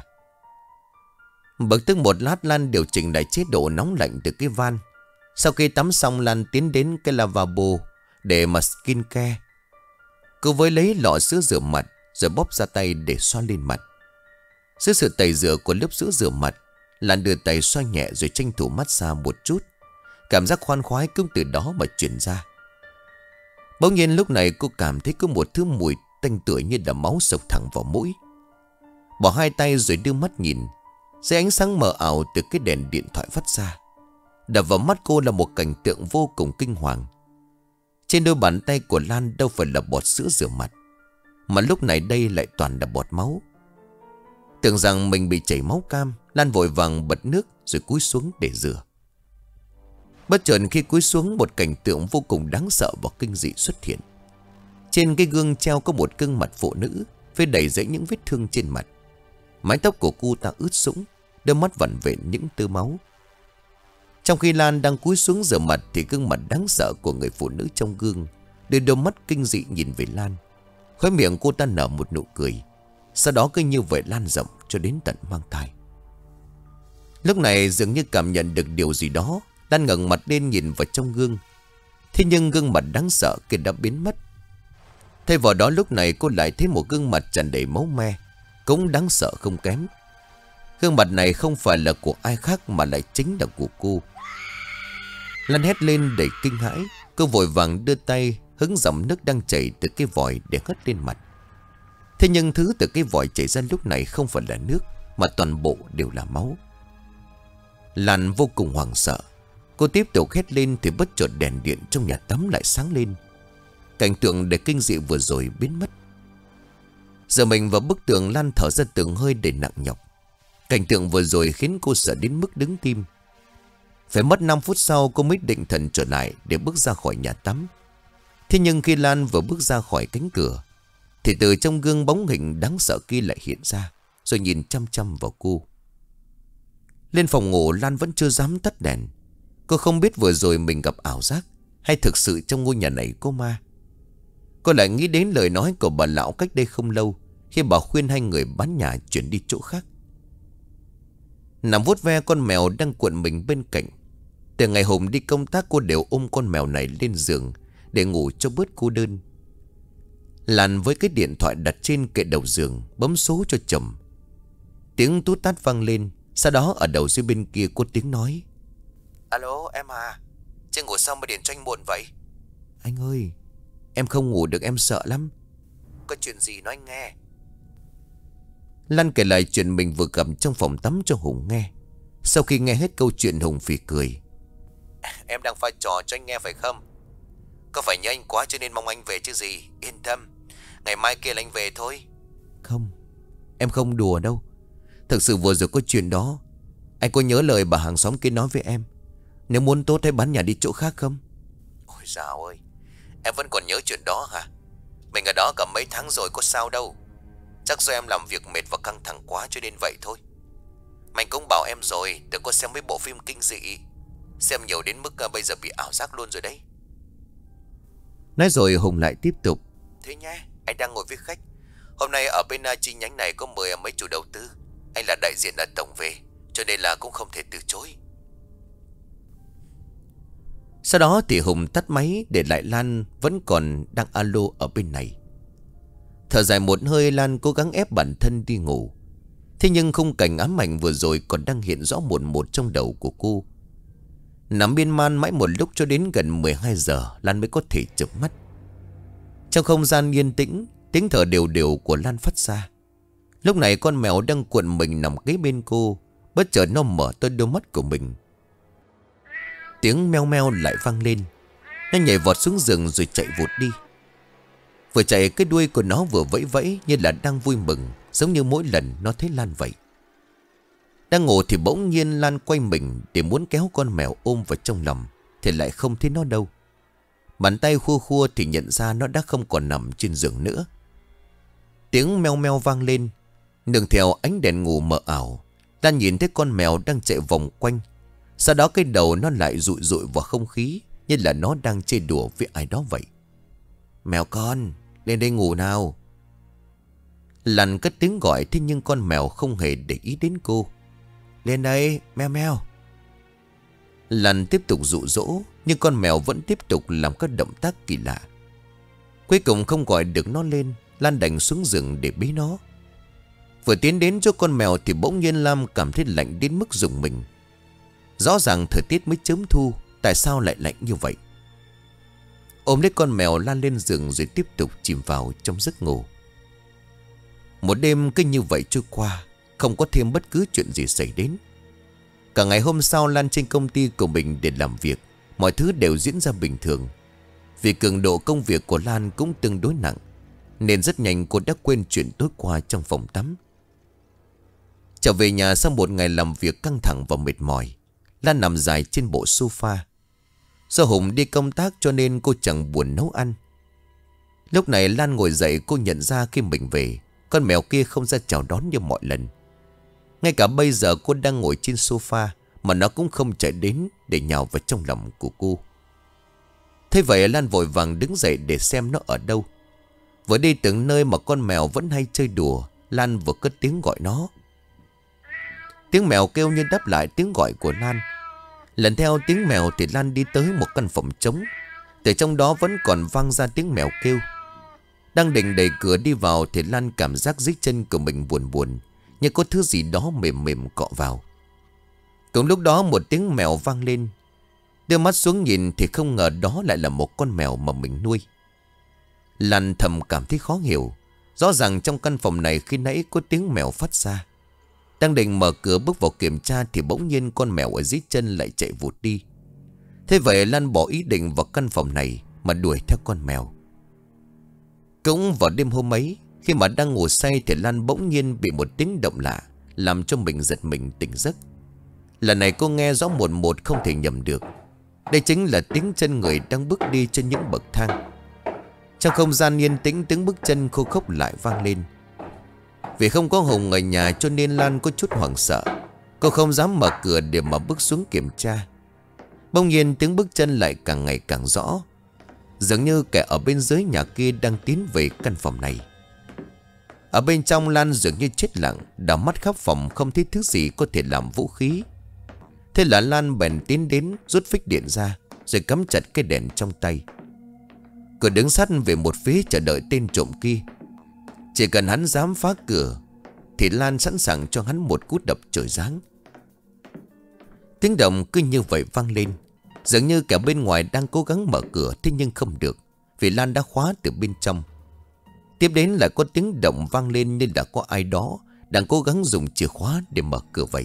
Bực tức một lát, Lan điều chỉnh lại chế độ nóng lạnh từ cái van. Sau khi tắm xong, Lan tiến đến cái lavabo để mà skin care. Cô với lấy lọ sữa rửa mặt rồi bóp ra tay để xoa lên mặt. Dưới sự tẩy rửa của lớp sữa rửa mặt, Lan đưa tay xoa nhẹ rồi tranh thủ massage một chút. Cảm giác khoan khoái cũng từ đó mà chuyển ra. Bỗng nhiên lúc này cô cảm thấy có một thứ mùi tanh tưởi như là máu sộc thẳng vào mũi. Bỏ hai tay rồi đưa mắt nhìn. Dưới ánh sáng mờ ảo từ cái đèn điện thoại phát ra, đập vào mắt cô là một cảnh tượng vô cùng kinh hoàng. Trên đôi bàn tay của Lan đâu phải là bọt sữa rửa mặt, mà lúc này đây lại toàn là bọt máu. Tưởng rằng mình bị chảy máu cam, Lan vội vàng bật nước rồi cúi xuống để rửa. Bất chợt khi cúi xuống, một cảnh tượng vô cùng đáng sợ và kinh dị xuất hiện. Trên cái gương treo có một gương mặt phụ nữ với đầy dẫy những vết thương trên mặt. Mái tóc của cô ta ướt sũng, đôi mắt vằn vện những tơ máu. Trong khi Lan đang cúi xuống rửa mặt thì gương mặt đáng sợ của người phụ nữ trong gương đưa đôi mắt kinh dị nhìn về Lan. Khóe miệng cô ta nở một nụ cười, sau đó cứ như vậy lan rộng cho đến tận mang tai. Lúc này dường như cảm nhận được điều gì đó, Lan ngẩng mặt lên nhìn vào trong gương. Thế nhưng gương mặt đáng sợ kia đã biến mất. Thay vào đó lúc này cô lại thấy một gương mặt tràn đầy máu me, cũng đáng sợ không kém. Gương mặt này không phải là của ai khác mà lại chính là của cô. Lan hét lên đầy kinh hãi. Cô vội vàng đưa tay hứng dòng nước đang chảy từ cái vòi để hất lên mặt. Thế nhưng thứ từ cái vòi chảy ra lúc này không phải là nước, mà toàn bộ đều là máu. Lan vô cùng hoảng sợ. Cô tiếp tục hét lên thì bất chợt đèn điện trong nhà tắm lại sáng lên. Cảnh tượng để kinh dị vừa rồi biến mất. Giờ mình vào bức tường, Lan thở ra từng hơi để nặng nhọc. Cảnh tượng vừa rồi khiến cô sợ đến mức đứng tim. Phải mất năm phút sau cô mới định thần trở lại để bước ra khỏi nhà tắm. Thế nhưng khi Lan vừa bước ra khỏi cánh cửa thì từ trong gương bóng hình đáng sợ kia lại hiện ra, rồi nhìn chăm chăm vào cô. Lên phòng ngủ, Lan vẫn chưa dám tắt đèn. Cô không biết vừa rồi mình gặp ảo giác hay thực sự trong ngôi nhà này có ma. Cô lại nghĩ đến lời nói của bà lão cách đây không lâu, khi bà khuyên hai người bán nhà chuyển đi chỗ khác. Nằm vuốt ve con mèo đang cuộn mình bên cạnh. Từ ngày Hùng đi công tác, cô đều ôm con mèo này lên giường để ngủ cho bớt cô đơn. Lan với cái điện thoại đặt trên kệ đầu giường bấm số cho chồng. Tiếng tút tát vang lên. Sau đó ở đầu dưới bên kia có tiếng nói: "Alo em à, chưa ngủ xong mà điện cho anh muộn vậy?" "Anh ơi, em không ngủ được, em sợ lắm." "Có chuyện gì nói anh nghe." Lan kể lại chuyện mình vừa gặp trong phòng tắm cho Hùng nghe. Sau khi nghe hết câu chuyện, Hùng phì cười: "Em đang pha trò cho anh nghe phải không? Có phải nhớ anh quá cho nên mong anh về chứ gì. Yên tâm, ngày mai kia là anh về thôi." "Không, em không đùa đâu. Thực sự vừa rồi có chuyện đó. Anh có nhớ lời bà hàng xóm kia nói với em, nếu muốn tốt hãy bán nhà đi chỗ khác không?" "Ôi dào ơi, Em vẫn còn nhớ chuyện đó hả? Mình ở đó cả mấy tháng rồi có sao đâu. Chắc do em làm việc mệt và căng thẳng quá cho nên vậy thôi. Mình cũng bảo em rồi, đừng có xem mấy bộ phim kinh dị. Xem nhiều đến mức bây giờ bị ảo giác luôn rồi đấy. Nói rồi Hùng lại tiếp tục. Thế nhé, anh đang ngồi với khách. Hôm nay ở bên chi nhánh này có mời mấy chủ đầu tư. Anh là đại diện ở tổng về, cho nên là cũng không thể từ chối. Sau đó thì Hùng tắt máy, để lại Lan vẫn còn đang alo ở bên này. Thở dài một hơi, Lan cố gắng ép bản thân đi ngủ. Thế nhưng khung cảnh ám ảnh vừa rồi còn đang hiện rõ một một trong đầu của cô. Nằm miên man mãi một lúc cho đến gần mười hai giờ, Lan mới có thể chợp mắt. Trong không gian yên tĩnh, tiếng thở đều đều của Lan phát ra. Lúc này con mèo đang cuộn mình nằm kế bên cô, bất chợt nó mở to đôi mắt của mình. Tiếng meo meo lại vang lên. Nó nhảy vọt xuống giường rồi chạy vụt đi. Vừa chạy, cái đuôi của nó vừa vẫy vẫy như là đang vui mừng, giống như mỗi lần nó thấy Lan vậy. Đang ngủ thì bỗng nhiên Lan quay mình để muốn kéo con mèo ôm vào trong lòng, thì lại không thấy nó đâu. Bàn tay khua khua thì nhận ra nó đã không còn nằm trên giường nữa. Tiếng meo meo vang lên. Nương theo ánh đèn ngủ mờ ảo, Lan nhìn thấy con mèo đang chạy vòng quanh. Sau đó cái đầu nó lại rụi rụi vào không khí, như là nó đang chơi đùa với ai đó vậy. Mèo con, lên đây ngủ nào. Lan cất tiếng gọi, thế nhưng con mèo không hề để ý đến cô. Lên đây, meo meo. Lan tiếp tục dụ dỗ, nhưng con mèo vẫn tiếp tục làm các động tác kỳ lạ. Cuối cùng không gọi được nó lên, Lan đành xuống giường để bế nó. Vừa tiến đến chỗ con mèo thì bỗng nhiên Lam cảm thấy lạnh đến mức rùng mình. Rõ ràng thời tiết mới chớm thu, tại sao lại lạnh như vậy? Ôm lấy con mèo Lan lên giường rồi tiếp tục chìm vào trong giấc ngủ. Một đêm cứ như vậy trôi qua, không có thêm bất cứ chuyện gì xảy đến. Cả ngày hôm sau Lan trên công ty của mình để làm việc, mọi thứ đều diễn ra bình thường. Vì cường độ công việc của Lan cũng tương đối nặng, nên rất nhanh cô đã quên chuyện tối qua trong phòng tắm. Trở về nhà sau một ngày làm việc căng thẳng và mệt mỏi, Lan nằm dài trên bộ sofa. Do Hùng đi công tác cho nên cô chẳng buồn nấu ăn. Lúc này Lan ngồi dậy, cô nhận ra khi mình về, con mèo kia không ra chào đón như mọi lần. Ngay cả bây giờ cô đang ngồi trên sofa mà nó cũng không chạy đến để nhào vào trong lòng của cô. Thế vậy Lan vội vàng đứng dậy để xem nó ở đâu. Vừa đi từng nơi mà con mèo vẫn hay chơi đùa, Lan vừa cất tiếng gọi nó. Tiếng mèo kêu như đáp lại tiếng gọi của Lan. Lần theo tiếng mèo thì Lan đi tới một căn phòng trống. Từ trong đó vẫn còn vang ra tiếng mèo kêu. Đang định đẩy cửa đi vào thì Lan cảm giác dưới chân của mình buồn buồn, như có thứ gì đó mềm mềm cọ vào. Cùng lúc đó một tiếng mèo vang lên. Đưa mắt xuống nhìn thì không ngờ đó lại là một con mèo mà mình nuôi. Lan thầm cảm thấy khó hiểu. Rõ ràng trong căn phòng này khi nãy có tiếng mèo phát ra. Đang định mở cửa bước vào kiểm tra thì bỗng nhiên con mèo ở dưới chân lại chạy vụt đi. Thế vậy Lan bỏ ý định vào căn phòng này mà đuổi theo con mèo. Cũng vào đêm hôm ấy, khi mà đang ngủ say thì Lan bỗng nhiên bị một tiếng động lạ làm cho mình giật mình tỉnh giấc. Lần này cô nghe rõ một một không thể nhầm được. Đây chính là tiếng chân người đang bước đi trên những bậc thang. Trong không gian yên tĩnh, tiếng bước chân khô khốc lại vang lên. Vì không có Hùng ở nhà cho nên Lan có chút hoảng sợ. Cô không dám mở cửa để mà bước xuống kiểm tra. Bỗng nhiên tiếng bước chân lại càng ngày càng rõ, dường như kẻ ở bên dưới nhà kia đang tiến về căn phòng này. Ở bên trong Lan dường như chết lặng, đảo mắt khắp phòng không thấy thứ gì có thể làm vũ khí. Thế là Lan bèn tiến đến, rút phích điện ra rồi cắm chặt cái đèn trong tay. Cô đứng sát về một phía chờ đợi tên trộm kia. Chỉ cần hắn dám phá cửa thì Lan sẵn sàng cho hắn một cú đập trời giáng. Tiếng động cứ như vậy vang lên, dường như kẻ bên ngoài đang cố gắng mở cửa, thế nhưng không được vì Lan đã khóa từ bên trong. Tiếp đến lại có tiếng động vang lên nên đã có ai đó đang cố gắng dùng chìa khóa để mở cửa vậy.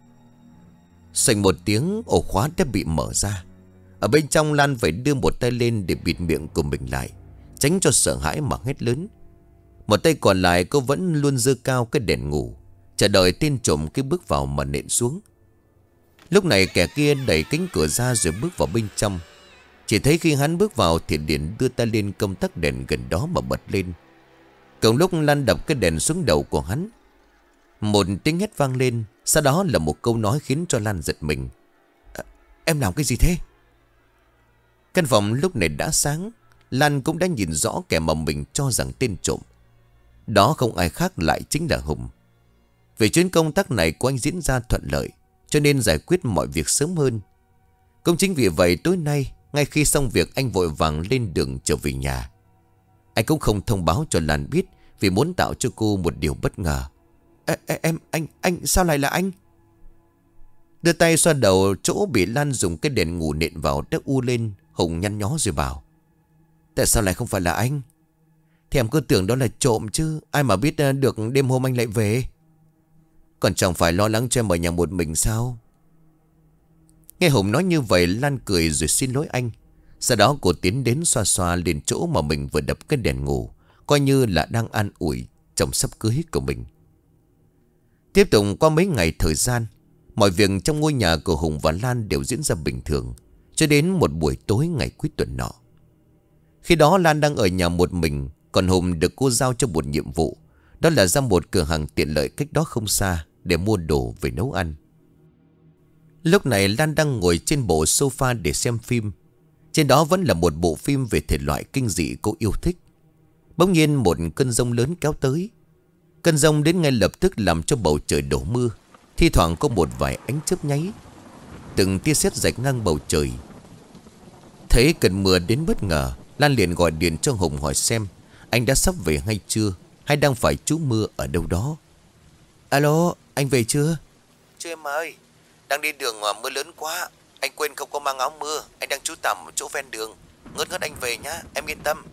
Xoành một tiếng, ổ khóa đã bị mở ra. Ở bên trong Lan phải đưa một tay lên để bịt miệng của mình lại, tránh cho sợ hãi mà hét lớn. Một tay còn lại cô vẫn luôn giơ cao cái đèn ngủ, chờ đợi tên trộm kia bước vào mà nện xuống. Lúc này kẻ kia đẩy cánh cửa ra rồi bước vào bên trong. Chỉ thấy khi hắn bước vào thì liền đưa tay lên công tắc đèn gần đó mà bật lên. Cùng lúc Lan đập cái đèn xuống đầu của hắn. Một tiếng hét vang lên. Sau đó là một câu nói khiến cho Lan giật mình. À, em làm cái gì thế? Căn phòng lúc này đã sáng. Lan cũng đã nhìn rõ kẻ mà mình cho rằng tên trộm. Đó không ai khác lại chính là Hùng. Vì chuyến công tác này của anh diễn ra thuận lợi, cho nên giải quyết mọi việc sớm hơn. Cũng chính vì vậy tối nay, ngay khi xong việc, anh vội vàng lên đường trở về nhà. Anh cũng không thông báo cho Lan biết, vì muốn tạo cho cô một điều bất ngờ. Ê, ê, em, anh, anh, sao lại là anh? Đưa tay xoa đầu chỗ bị Lan dùng cái đèn ngủ nện vào đã u lên. Hùng nhăn nhó rồi bảo: tại sao lại không phải là anh? Thì em cứ tưởng đó là trộm chứ. Ai mà biết được đêm hôm anh lại về. Còn chẳng phải lo lắng cho em ở nhà một mình sao? Nghe Hùng nói như vậy, Lan cười rồi xin lỗi anh. Sau đó cô tiến đến xoa xoa lên chỗ mà mình vừa đập cái đèn ngủ, coi như là đang an ủi chồng sắp cưới của mình. Tiếp tục qua mấy ngày thời gian, mọi việc trong ngôi nhà của Hùng và Lan đều diễn ra bình thường, cho đến một buổi tối ngày cuối tuần nọ. Khi đó Lan đang ở nhà một mình, còn Hùng được cô giao cho một nhiệm vụ, đó là ra một cửa hàng tiện lợi cách đó không xa để mua đồ về nấu ăn. Lúc này Lan đang ngồi trên bộ sofa để xem phim. Trên đó vẫn là một bộ phim về thể loại kinh dị cô yêu thích. Bỗng nhiên một cơn giông lớn kéo tới. Cơn giông đến ngay lập tức làm cho bầu trời đổ mưa. Thi thoảng có một vài ánh chớp nháy. Từng tia sét rạch ngang bầu trời. Thấy cơn mưa đến bất ngờ, Lan liền gọi điện cho Hùng hỏi xem anh đã sắp về hay chưa, hay đang phải trú mưa ở đâu đó. Alo, anh về chưa? Chưa em ơi, đang đi đường mà mưa lớn quá. Anh quên không có mang áo mưa. Anh đang trú tạm ở chỗ ven đường. Ngớt ngớt anh về nhá, em yên tâm.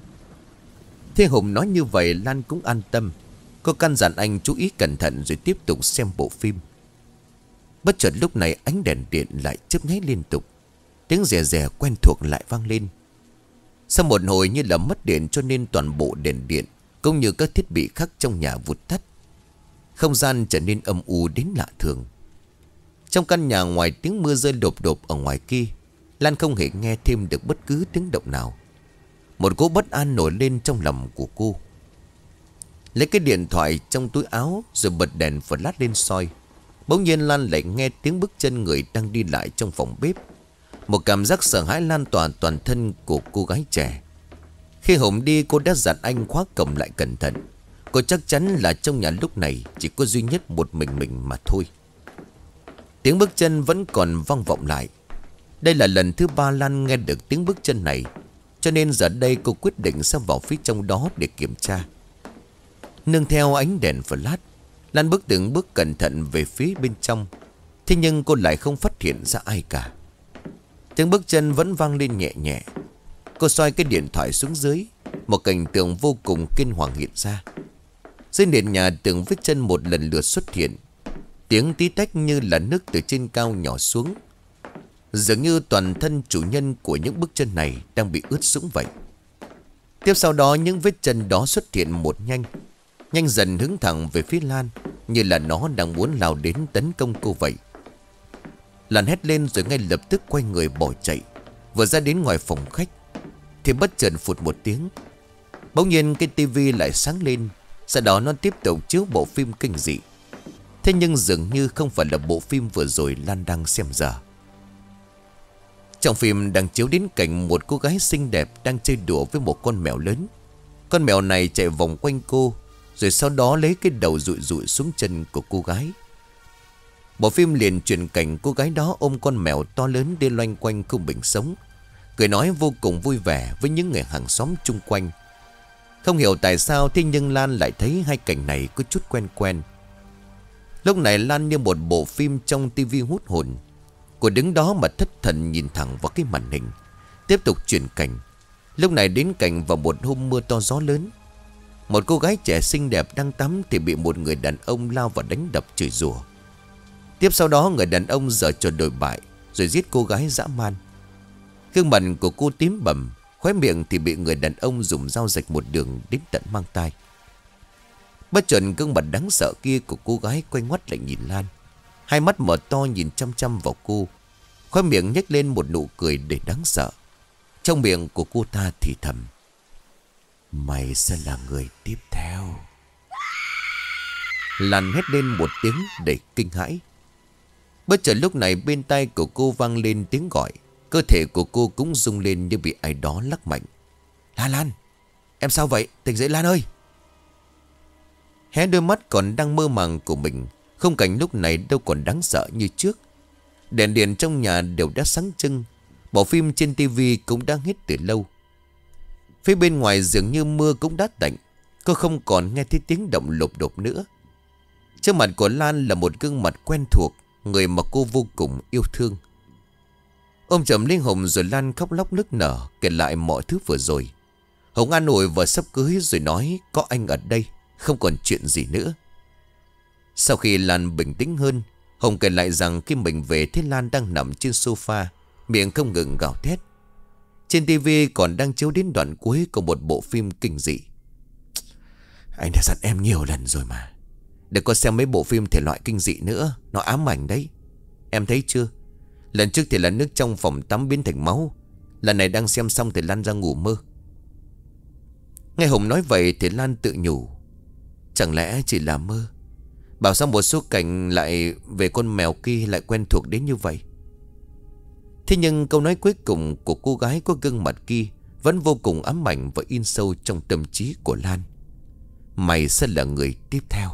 Thế Hùng nói như vậy Lan cũng an tâm. Cô căn dặn anh chú ý cẩn thận rồi tiếp tục xem bộ phim. Bất chợt lúc này ánh đèn điện lại chớp nháy liên tục. Tiếng rè rè quen thuộc lại vang lên. Sau một hồi như là mất điện, cho nên toàn bộ đèn điện cũng như các thiết bị khác trong nhà vụt tắt. Không gian trở nên âm u đến lạ thường. Trong căn nhà ngoài tiếng mưa rơi đột đột ở ngoài kia, Lan không hề nghe thêm được bất cứ tiếng động nào. Một cỗ bất an nổi lên trong lòng của cô. Lấy cái điện thoại trong túi áo rồi bật đèn flash lên soi. Bỗng nhiên Lan lại nghe tiếng bước chân người đang đi lại trong phòng bếp. Một cảm giác sợ hãi lan tỏa toàn thân của cô gái trẻ. Khi Hùng đi, cô đã dặn anh khóa cổng lại cẩn thận. Cô chắc chắn là trong nhà lúc này chỉ có duy nhất một mình mình mà thôi. Tiếng bước chân vẫn còn vang vọng lại. Đây là lần thứ ba Lan nghe được tiếng bước chân này, cho nên giờ đây cô quyết định sẽ vào phía trong đó để kiểm tra. Nương theo ánh đèn flash, Lan bước từng bước cẩn thận về phía bên trong. Thế nhưng cô lại không phát hiện ra ai cả. Tiếng bước chân vẫn vang lên nhẹ nhẹ. Cô xoay cái điện thoại xuống dưới. Một cảnh tượng vô cùng kinh hoàng hiện ra. Dưới nền nhà từng vết chân một lần lượt xuất hiện. Tiếng tí tách như là nước từ trên cao nhỏ xuống. Dường như toàn thân chủ nhân của những bước chân này đang bị ướt sũng vậy. Tiếp sau đó những vết chân đó xuất hiện một nhanh. Nhanh dần hướng thẳng về phía Lan, như là nó đang muốn lao đến tấn công cô vậy. Lan hét lên rồi ngay lập tức quay người bỏ chạy. Vừa ra đến ngoài phòng khách thì bất chợt phụt một tiếng. Bỗng nhiên cái tivi lại sáng lên. Sau đó nó tiếp tục chiếu bộ phim kinh dị. Thế nhưng dường như không phải là bộ phim vừa rồi Lan đang xem giờ. Trong phim đang chiếu đến cảnh một cô gái xinh đẹp đang chơi đùa với một con mèo lớn. Con mèo này chạy vòng quanh cô, rồi sau đó lấy cái đầu dụi dụi xuống chân của cô gái. Bộ phim liền chuyển cảnh cô gái đó ôm con mèo to lớn đi loanh quanh khu bình sống, cười nói vô cùng vui vẻ với những người hàng xóm chung quanh. Không hiểu tại sao thế nhưng Lan lại thấy hai cảnh này có chút quen quen. Lúc này Lan như một bộ phim trong tivi hút hồn. Cô đứng đó mà thất thần nhìn thẳng vào cái màn hình. Tiếp tục chuyển cảnh. Lúc này đến cảnh vào một hôm mưa to gió lớn. Một cô gái trẻ xinh đẹp đang tắm thì bị một người đàn ông lao vào đánh đập chửi rủa. Tiếp sau đó người đàn ông giở trò đồi bại rồi giết cô gái dã man. Gương mặt của cô tím bầm, khóe miệng thì bị người đàn ông dùng dao rạch một đường đến tận mang tai. Bất chợt gương mặt đáng sợ kia của cô gái quay ngoắt lại nhìn Lan. Hai mắt mở to nhìn chăm chăm vào cô, khóe miệng nhếch lên một nụ cười đầy đáng sợ. Trong miệng của cô ta thì thầm: "Mày sẽ là người tiếp theo." Lan hét lên một tiếng để kinh hãi. Bất chợt lúc này bên tai của cô vang lên tiếng gọi. Cơ thể của cô cũng rung lên như bị ai đó lắc mạnh. "Lan, Lan, em sao vậy? Tỉnh dậy Lan ơi!" Hé đôi mắt còn đang mơ màng của mình, khung cảnh lúc này đâu còn đáng sợ như trước. Đèn điện trong nhà đều đã sáng trưng. Bộ phim trên tivi cũng đã hết từ lâu. Phía bên ngoài dường như mưa cũng đã tạnh. Cô không còn nghe thấy tiếng động lộp đột nữa. Trước mặt của Lan là một gương mặt quen thuộc, người mà cô vô cùng yêu thương. Ôm chầm lên Hùng rồi Lan khóc lóc nức nở kể lại mọi thứ vừa rồi. Hùng an ủi vợ sắp cưới rồi nói có anh ở đây, không còn chuyện gì nữa. Sau khi Lan bình tĩnh hơn, Hùng kể lại rằng khi mình về thấy Lan đang nằm trên sofa, miệng không ngừng gào thét. Trên tivi còn đang chiếu đến đoạn cuối của một bộ phim kinh dị. "Anh đã dặn em nhiều lần rồi mà, đừng có xem mấy bộ phim thể loại kinh dị nữa, nó ám ảnh đấy. Em thấy chưa? Lần trước thì là nước trong phòng tắm biến thành máu, lần này đang xem xong thì Lan ra ngủ mơ." Nghe Hùng nói vậy thì Lan tự nhủ, chẳng lẽ chỉ là mơ? Bảo sao một số cảnh lại về con mèo kia lại quen thuộc đến như vậy? Thế nhưng câu nói cuối cùng của cô gái có gương mặt kia vẫn vô cùng ám ảnh và in sâu trong tâm trí của Lan. Mày sẽ là người tiếp theo.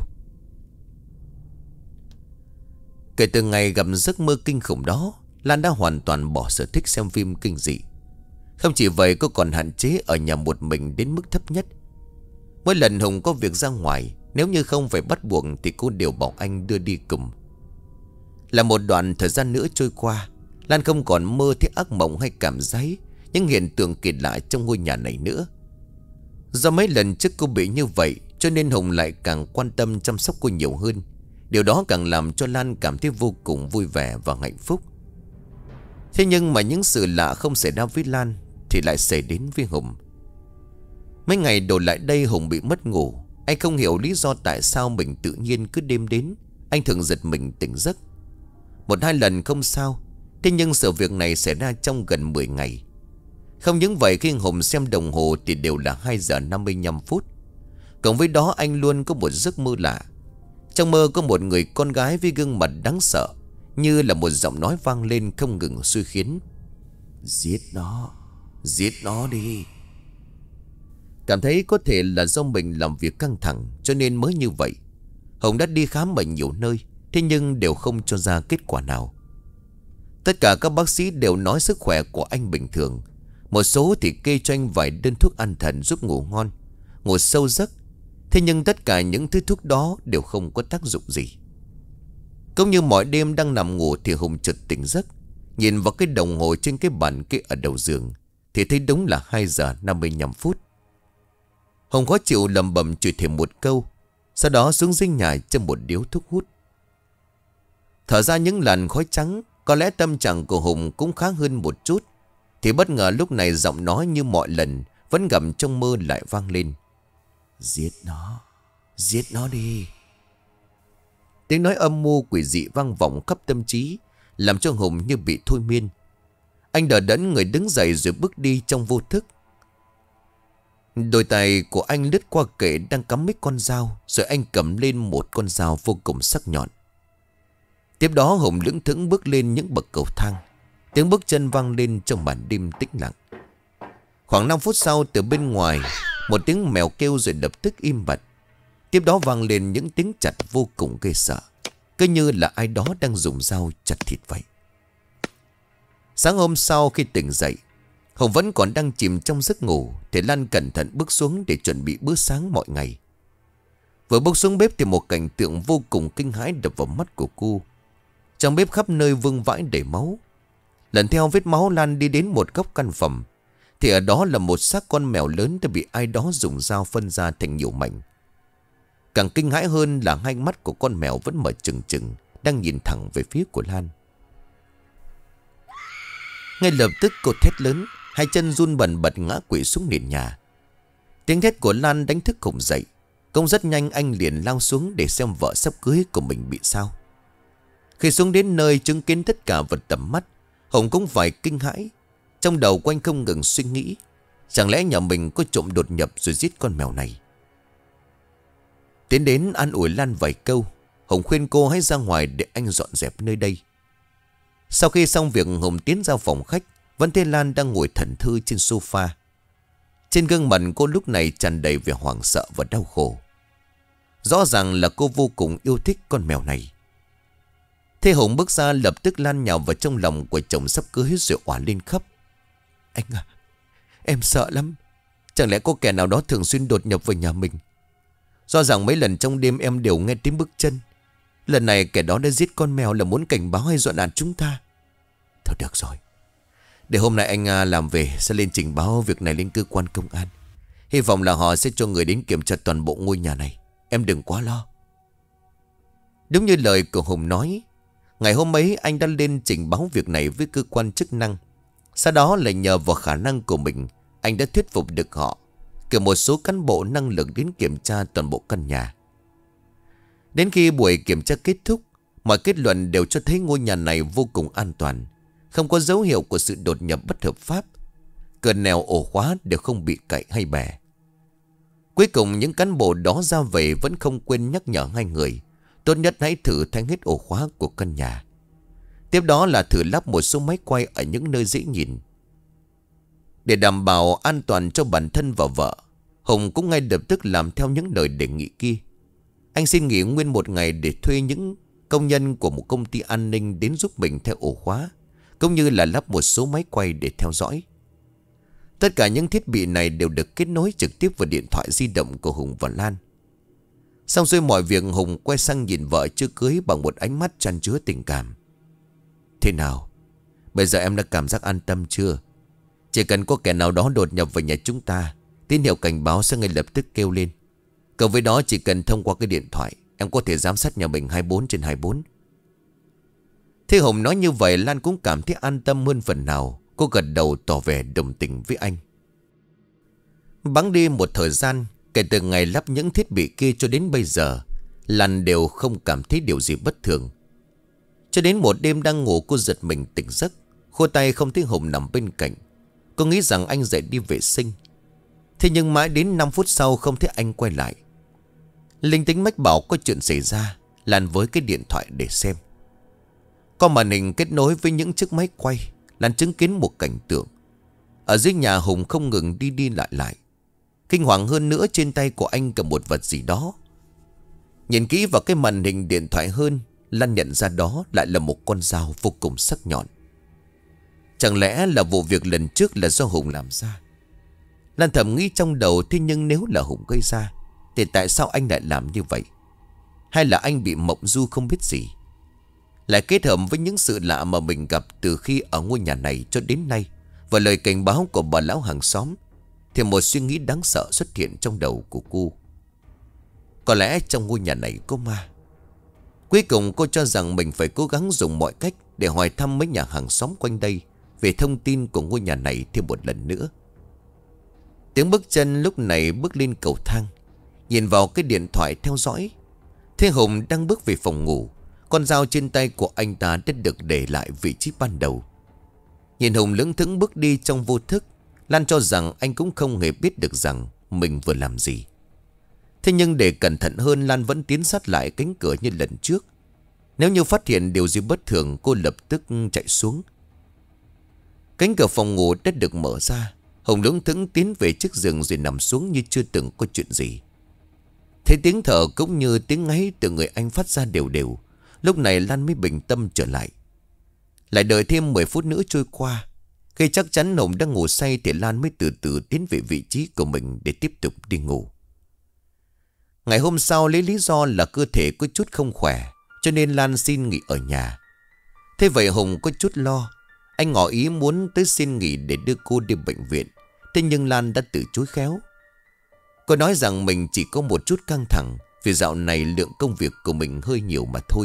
Kể từ ngày gặp giấc mơ kinh khủng đó, Lan đã hoàn toàn bỏ sở thích xem phim kinh dị. Không chỉ vậy, cô còn hạn chế ở nhà một mình đến mức thấp nhất. Mỗi lần Hùng có việc ra ngoài, nếu như không phải bắt buộc thì cô đều bảo anh đưa đi cùng. Là một đoạn thời gian nữa trôi qua, Lan không còn mơ thấy ác mộng hay cảm giác những hiện tượng kỳ lạ trong ngôi nhà này nữa. Do mấy lần trước cô bị như vậy, cho nên Hùng lại càng quan tâm chăm sóc cô nhiều hơn. Điều đó càng làm cho Lan cảm thấy vô cùng vui vẻ và hạnh phúc. Thế nhưng mà những sự lạ không xảy ra với Lan thì lại xảy đến với Hùng. Mấy ngày đổ lại đây Hùng bị mất ngủ. Anh không hiểu lý do tại sao mình tự nhiên cứ đêm đến anh thường giật mình tỉnh giấc. Một hai lần không sao, thế nhưng sự việc này xảy ra trong gần mười ngày. Không những vậy, khi Hùng xem đồng hồ thì đều là hai giờ năm mươi lăm phút. Cộng với đó anh luôn có một giấc mơ lạ. Trong mơ có một người con gái với gương mặt đáng sợ, như là một giọng nói vang lên không ngừng suy khiến: "Giết nó, giết nó đi." Cảm thấy có thể là do mình làm việc căng thẳng cho nên mới như vậy, Hùng đã đi khám bệnh nhiều nơi, thế nhưng đều không cho ra kết quả nào. Tất cả các bác sĩ đều nói sức khỏe của anh bình thường. Một số thì kê cho anh vài đơn thuốc an thần giúp ngủ ngon, ngủ sâu giấc. Thế nhưng tất cả những thứ thuốc đó đều không có tác dụng gì. Cũng như mọi đêm đang nằm ngủ thì Hùng chợt tỉnh giấc, nhìn vào cái đồng hồ trên cái bàn kê ở đầu giường thì thấy đúng là hai giờ năm mươi lăm phút. Hùng khó chịu lầm bầm chửi thề một câu, sau đó xuống dưới nhà châm một điếu thuốc hút. Thở ra những làn khói trắng, có lẽ tâm trạng của Hùng cũng khá hơn một chút. Thì bất ngờ lúc này giọng nói như mọi lần vẫn gầm trong mơ lại vang lên: "Giết nó, giết nó đi." Tiếng nói âm mưu quỷ dị vang vọng khắp tâm trí, làm cho Hùng như bị thôi miên. Anh đờ đẫn người đứng dậy rồi bước đi trong vô thức. Đôi tay của anh lướt qua kệ đang cắm mấy con dao, rồi anh cầm lên một con dao vô cùng sắc nhọn. Tiếp đó Hùng lững thững bước lên những bậc cầu thang. Tiếng bước chân vang lên trong màn đêm tĩnh lặng. Khoảng năm phút sau, từ bên ngoài một tiếng mèo kêu rồi lập tức im bặt. Tiếp đó vang lên những tiếng chặt vô cùng ghê sợ, cứ như là ai đó đang dùng dao chặt thịt vậy. Sáng hôm sau khi tỉnh dậy, Hùng vẫn còn đang chìm trong giấc ngủ thì Lan cẩn thận bước xuống để chuẩn bị bữa sáng mọi ngày. Vừa bước xuống bếp thì một cảnh tượng vô cùng kinh hãi đập vào mắt của cô. Trong bếp khắp nơi vương vãi đầy máu. Lần theo vết máu Lan đi đến một góc căn phòng thì ở đó là một xác con mèo lớn đã bị ai đó dùng dao phân ra thành nhiều mảnh. Càng kinh hãi hơn là hai mắt của con mèo vẫn mở trừng trừng, đang nhìn thẳng về phía của Lan. Ngay lập tức cô thét lớn, hai chân run bần bật ngã quỵ xuống nền nhà. Tiếng thét của Lan đánh thức Hùng dậy. Công rất nhanh anh liền lao xuống để xem vợ sắp cưới của mình bị sao. Khi xuống đến nơi chứng kiến tất cả vật tầm mắt, Hùng cũng phải kinh hãi. Trong đầu của anh không ngừng suy nghĩ, chẳng lẽ nhà mình có trộm đột nhập rồi giết con mèo này. Tiến đến an ủi Lan vài câu, Hùng khuyên cô hãy ra ngoài để anh dọn dẹp nơi đây. Sau khi xong việc, Hùng tiến ra phòng khách, vẫn thấy Lan đang ngồi thẫn thờ trên sofa. Trên gương mặt cô lúc này tràn đầy vẻ hoảng sợ và đau khổ. Rõ ràng là cô vô cùng yêu thích con mèo này. Thế Hùng bước ra, lập tức Lan nhào vào trong lòng của chồng sắp cưới rồi òa lên khóc. Anh à, em sợ lắm. Chẳng lẽ có kẻ nào đó thường xuyên đột nhập vào nhà mình? Do rằng mấy lần trong đêm em đều nghe tiếng bước chân. Lần này kẻ đó đã giết con mèo là muốn cảnh báo hay dọa nạt chúng ta. Thôi được rồi, để hôm nay anh làm về sẽ lên trình báo việc này lên cơ quan công an. Hy vọng là họ sẽ cho người đến kiểm tra toàn bộ ngôi nhà này. Em đừng quá lo. Đúng như lời của Hùng nói, ngày hôm ấy anh đã lên trình báo việc này với cơ quan chức năng. Sau đó lại nhờ vào khả năng của mình, anh đã thuyết phục được họ cử một số cán bộ năng lực đến kiểm tra toàn bộ căn nhà. Đến khi buổi kiểm tra kết thúc, mọi kết luận đều cho thấy ngôi nhà này vô cùng an toàn, không có dấu hiệu của sự đột nhập bất hợp pháp. Cửa nẻo ổ khóa đều không bị cậy hay bẻ. Cuối cùng những cán bộ đó ra về vẫn không quên nhắc nhở hai người, tốt nhất hãy thử thay hết ổ khóa của căn nhà. Tiếp đó là thử lắp một số máy quay ở những nơi dễ nhìn. Để đảm bảo an toàn cho bản thân và vợ, Hùng cũng ngay lập tức làm theo những lời đề nghị kia. Anh xin nghỉ nguyên một ngày để thuê những công nhân của một công ty an ninh đến giúp mình theo ổ khóa, cũng như là lắp một số máy quay để theo dõi. Tất cả những thiết bị này đều được kết nối trực tiếp vào điện thoại di động của Hùng và Lan. Xong rồi mọi việc, Hùng quay sang nhìn vợ chưa cưới bằng một ánh mắt chan chứa tình cảm. Thế nào? Bây giờ em đã cảm giác an tâm chưa? Chỉ cần có kẻ nào đó đột nhập vào nhà chúng ta, tín hiệu cảnh báo sẽ ngay lập tức kêu lên. Cộng với đó chỉ cần thông qua cái điện thoại, em có thể giám sát nhà mình hai mươi bốn trên hai mươi bốn. Thế Hùng nói như vậy, Lan cũng cảm thấy an tâm hơn phần nào. Cô gật đầu tỏ vẻ đồng tình với anh. Bẵng đi một thời gian, kể từ ngày lắp những thiết bị kia cho đến bây giờ, Lan đều không cảm thấy điều gì bất thường. Cho đến một đêm đang ngủ, cô giật mình tỉnh giấc, khô tay không thấy Hùng nằm bên cạnh. Cô nghĩ rằng anh dậy đi vệ sinh. Thế nhưng mãi đến năm phút sau không thấy anh quay lại. Linh tính mách bảo có chuyện xảy ra, Lan với cái điện thoại để xem. Có màn hình kết nối với những chiếc máy quay, Lan chứng kiến một cảnh tượng. Ở dưới nhà Hùng không ngừng đi đi lại lại. Kinh hoàng hơn nữa, trên tay của anh cầm một vật gì đó. Nhìn kỹ vào cái màn hình điện thoại hơn, Lan nhận ra đó lại là một con dao vô cùng sắc nhọn. Chẳng lẽ là vụ việc lần trước là do Hùng làm ra? Lan thầm nghĩ trong đầu, thế nhưng nếu là Hùng gây ra thì tại sao anh lại làm như vậy? Hay là anh bị mộng du không biết gì? Lại kết hợp với những sự lạ mà mình gặp từ khi ở ngôi nhà này cho đến nay, và lời cảnh báo của bà lão hàng xóm, thì một suy nghĩ đáng sợ xuất hiện trong đầu của cô. Có lẽ trong ngôi nhà này có ma. Cuối cùng cô cho rằng mình phải cố gắng dùng mọi cách để hỏi thăm mấy nhà hàng xóm quanh đây về thông tin của ngôi nhà này thêm một lần nữa. Tiếng bước chân lúc này bước lên cầu thang. Nhìn vào cái điện thoại theo dõi, Thế Hùng đang bước về phòng ngủ. Con dao trên tay của anh ta đã được để lại vị trí ban đầu. Nhìn Hùng lững thững bước đi trong vô thức, Lan cho rằng anh cũng không hề biết được rằng mình vừa làm gì. Thế nhưng để cẩn thận hơn, Lan vẫn tiến sát lại cánh cửa như lần trước. Nếu như phát hiện điều gì bất thường, cô lập tức chạy xuống. Cánh cửa phòng ngủ đã được mở ra. Hùng lững thững tiến về chiếc giường rồi nằm xuống như chưa từng có chuyện gì. Thấy tiếng thở cũng như tiếng ngáy từ người anh phát ra đều đều, lúc này Lan mới bình tâm trở lại. Lại đợi thêm mười phút nữa trôi qua. Khi chắc chắn Hùng đang ngủ say thì Lan mới từ từ tiến về vị trí của mình để tiếp tục đi ngủ. Ngày hôm sau, lấy lý do là cơ thể có chút không khỏe, cho nên Lan xin nghỉ ở nhà. Thế vậy Hùng có chút lo. Anh ngỏ ý muốn tới xin nghỉ để đưa cô đi bệnh viện. Thế nhưng Lan đã từ chối khéo. Cô nói rằng mình chỉ có một chút căng thẳng, vì dạo này lượng công việc của mình hơi nhiều mà thôi.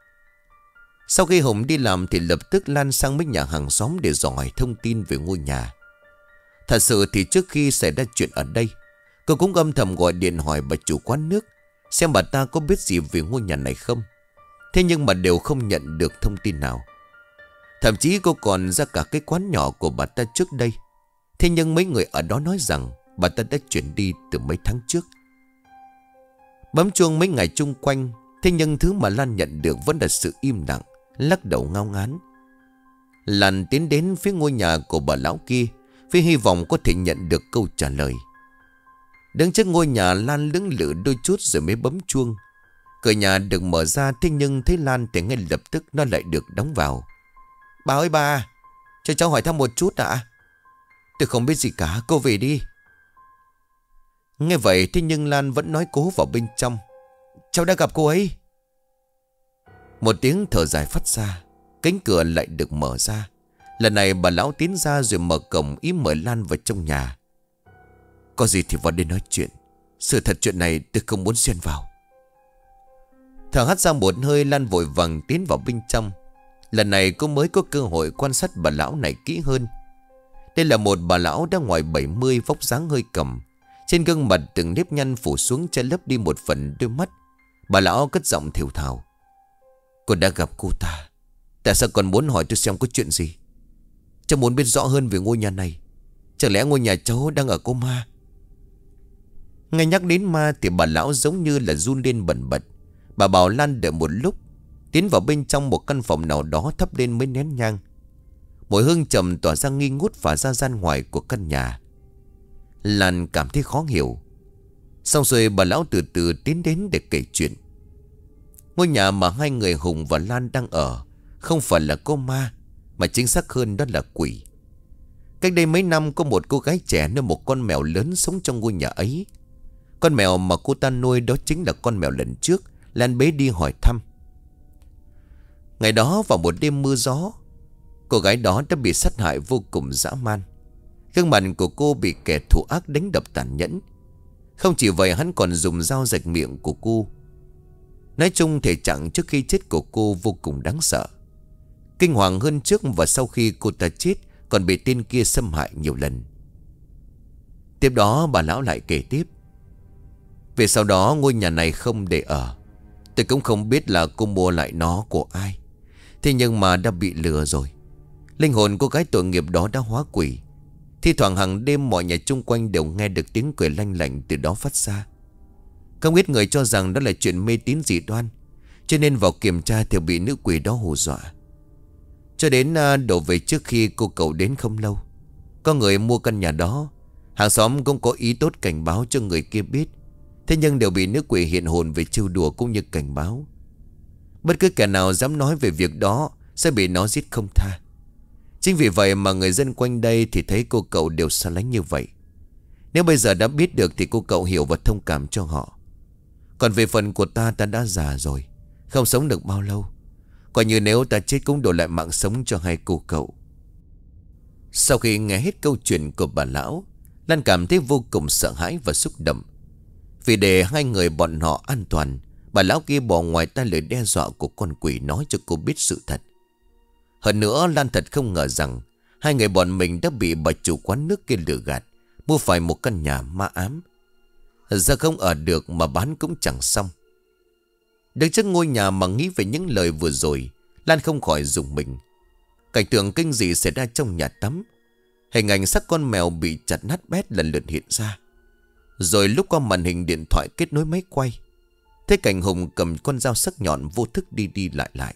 Sau khi Hùng đi làm thì lập tức Lan sang mấy nhà hàng xóm để dò hỏi thông tin về ngôi nhà. Thật sự thì trước khi xảy ra chuyện ở đây, cô cũng âm thầm gọi điện hỏi bà chủ quán nước, xem bà ta có biết gì về ngôi nhà này không. Thế nhưng mà đều không nhận được thông tin nào. Thậm chí cô còn ra cả cái quán nhỏ của bà ta trước đây. Thế nhưng mấy người ở đó nói rằng bà ta đã chuyển đi từ mấy tháng trước. Bấm chuông mấy ngày chung quanh, thế nhưng thứ mà Lan nhận được vẫn là sự im lặng, lắc đầu ngao ngán. Lan tiến đến phía ngôi nhà của bà lão kia, với hy vọng có thể nhận được câu trả lời. Đứng trước ngôi nhà, Lan lưỡng lự đôi chút rồi mới bấm chuông. Cửa nhà được mở ra, thế nhưng thấy Lan thì ngay lập tức nó lại được đóng vào. Bà ơi bà, cho cháu hỏi thăm một chút ạ. À? Tôi không biết gì cả, cô về đi. Nghe vậy thế nhưng Lan vẫn nói cố vào bên trong. Cháu đã gặp cô ấy. Một tiếng thở dài phát ra, cánh cửa lại được mở ra. Lần này bà lão tiến ra rồi mở cổng ý mời Lan vào trong nhà. Có gì thì vào đây nói chuyện. Sự thật chuyện này tôi không muốn xen vào. Thở hắt ra một hơi, Lan vội vàng tiến vào bên trong. Lần này cô mới có cơ hội quan sát bà lão này kỹ hơn. Đây là một bà lão đã ngoài bảy mươi, vóc dáng hơi còng. Trên gương mặt từng nếp nhăn phủ xuống che lấp đi một phần đôi mắt. Bà lão cất giọng thều thào. Cô đã gặp cô ta, tại sao còn muốn hỏi tôi xem có chuyện gì? Cháu muốn biết rõ hơn về ngôi nhà này. Chẳng lẽ ngôi nhà cháu đang ở cô ma? Nghe nhắc đến ma thì bà lão giống như là run lên bần bật. Bà bảo Lan đợi một lúc, tiến vào bên trong một căn phòng nào đó, thắp lên mấy nén nhang. Mùi hương trầm tỏa ra nghi ngút và ra gian ngoài của căn nhà. Lan cảm thấy khó hiểu. Xong rồi bà lão từ từ tiến đến để kể chuyện. Ngôi nhà mà hai người Hùng và Lan đang ở không phải là cô ma, mà chính xác hơn đó là quỷ. Cách đây mấy năm có một cô gái trẻ nuôi một con mèo lớn sống trong ngôi nhà ấy. Con mèo mà cô ta nuôi đó chính là con mèo lần trước Lan bế đi hỏi thăm. Ngày đó vào một đêm mưa gió, cô gái đó đã bị sát hại vô cùng dã man. Gương mặt của cô bị kẻ thù ác đánh đập tàn nhẫn. Không chỉ vậy, hắn còn dùng dao rạch miệng của cô. Nói chung thể trạng trước khi chết của cô vô cùng đáng sợ. Kinh hoàng hơn trước và sau khi cô ta chết còn bị tên kia xâm hại nhiều lần. Tiếp đó bà lão lại kể tiếp. Về sau đó ngôi nhà này không để ở. Tôi cũng không biết là cô mua lại nó của ai. Thế nhưng mà đã bị lừa rồi. Linh hồn cô gái tội nghiệp đó đã hóa quỷ. Thi thoảng hàng đêm mọi nhà chung quanh đều nghe được tiếng cười lanh lảnh từ đó phát ra. Không ít người cho rằng đó là chuyện mê tín dị đoan, cho nên vào kiểm tra thì bị nữ quỷ đó hù dọa. Cho đến đổ về trước khi cô cậu đến không lâu, có người mua căn nhà đó. Hàng xóm cũng có ý tốt cảnh báo cho người kia biết, thế nhưng đều bị nữ quỷ hiện hồn về trêu đùa cũng như cảnh báo. Bất cứ kẻ nào dám nói về việc đó sẽ bị nó giết không tha. Chính vì vậy mà người dân quanh đây thì thấy cô cậu đều xa lánh như vậy. Nếu bây giờ đã biết được thì cô cậu hiểu và thông cảm cho họ. Còn về phần của ta, ta đã già rồi, không sống được bao lâu. Coi như nếu ta chết cũng đổi lại mạng sống cho hai cô cậu. Sau khi nghe hết câu chuyện của bà lão, Lan cảm thấy vô cùng sợ hãi và xúc động. Vì để hai người bọn họ an toàn, bà lão kia bỏ ngoài tai lời đe dọa của con quỷ, nói cho cô biết sự thật. Hơn nữa Lan thật không ngờ rằng hai người bọn mình đã bị bà chủ quán nước kia lừa gạt, mua phải một căn nhà ma ám. Giờ không ở được mà bán cũng chẳng xong. Đứng trước ngôi nhà mà nghĩ về những lời vừa rồi, Lan không khỏi rùng mình. Cảnh tượng kinh dị xảy ra trong nhà tắm. Hình ảnh xác con mèo bị chặt nát bét lần lượt hiện ra. Rồi lúc qua màn hình điện thoại kết nối máy quay, thấy cảnh Hùng cầm con dao sắc nhọn vô thức đi đi lại lại.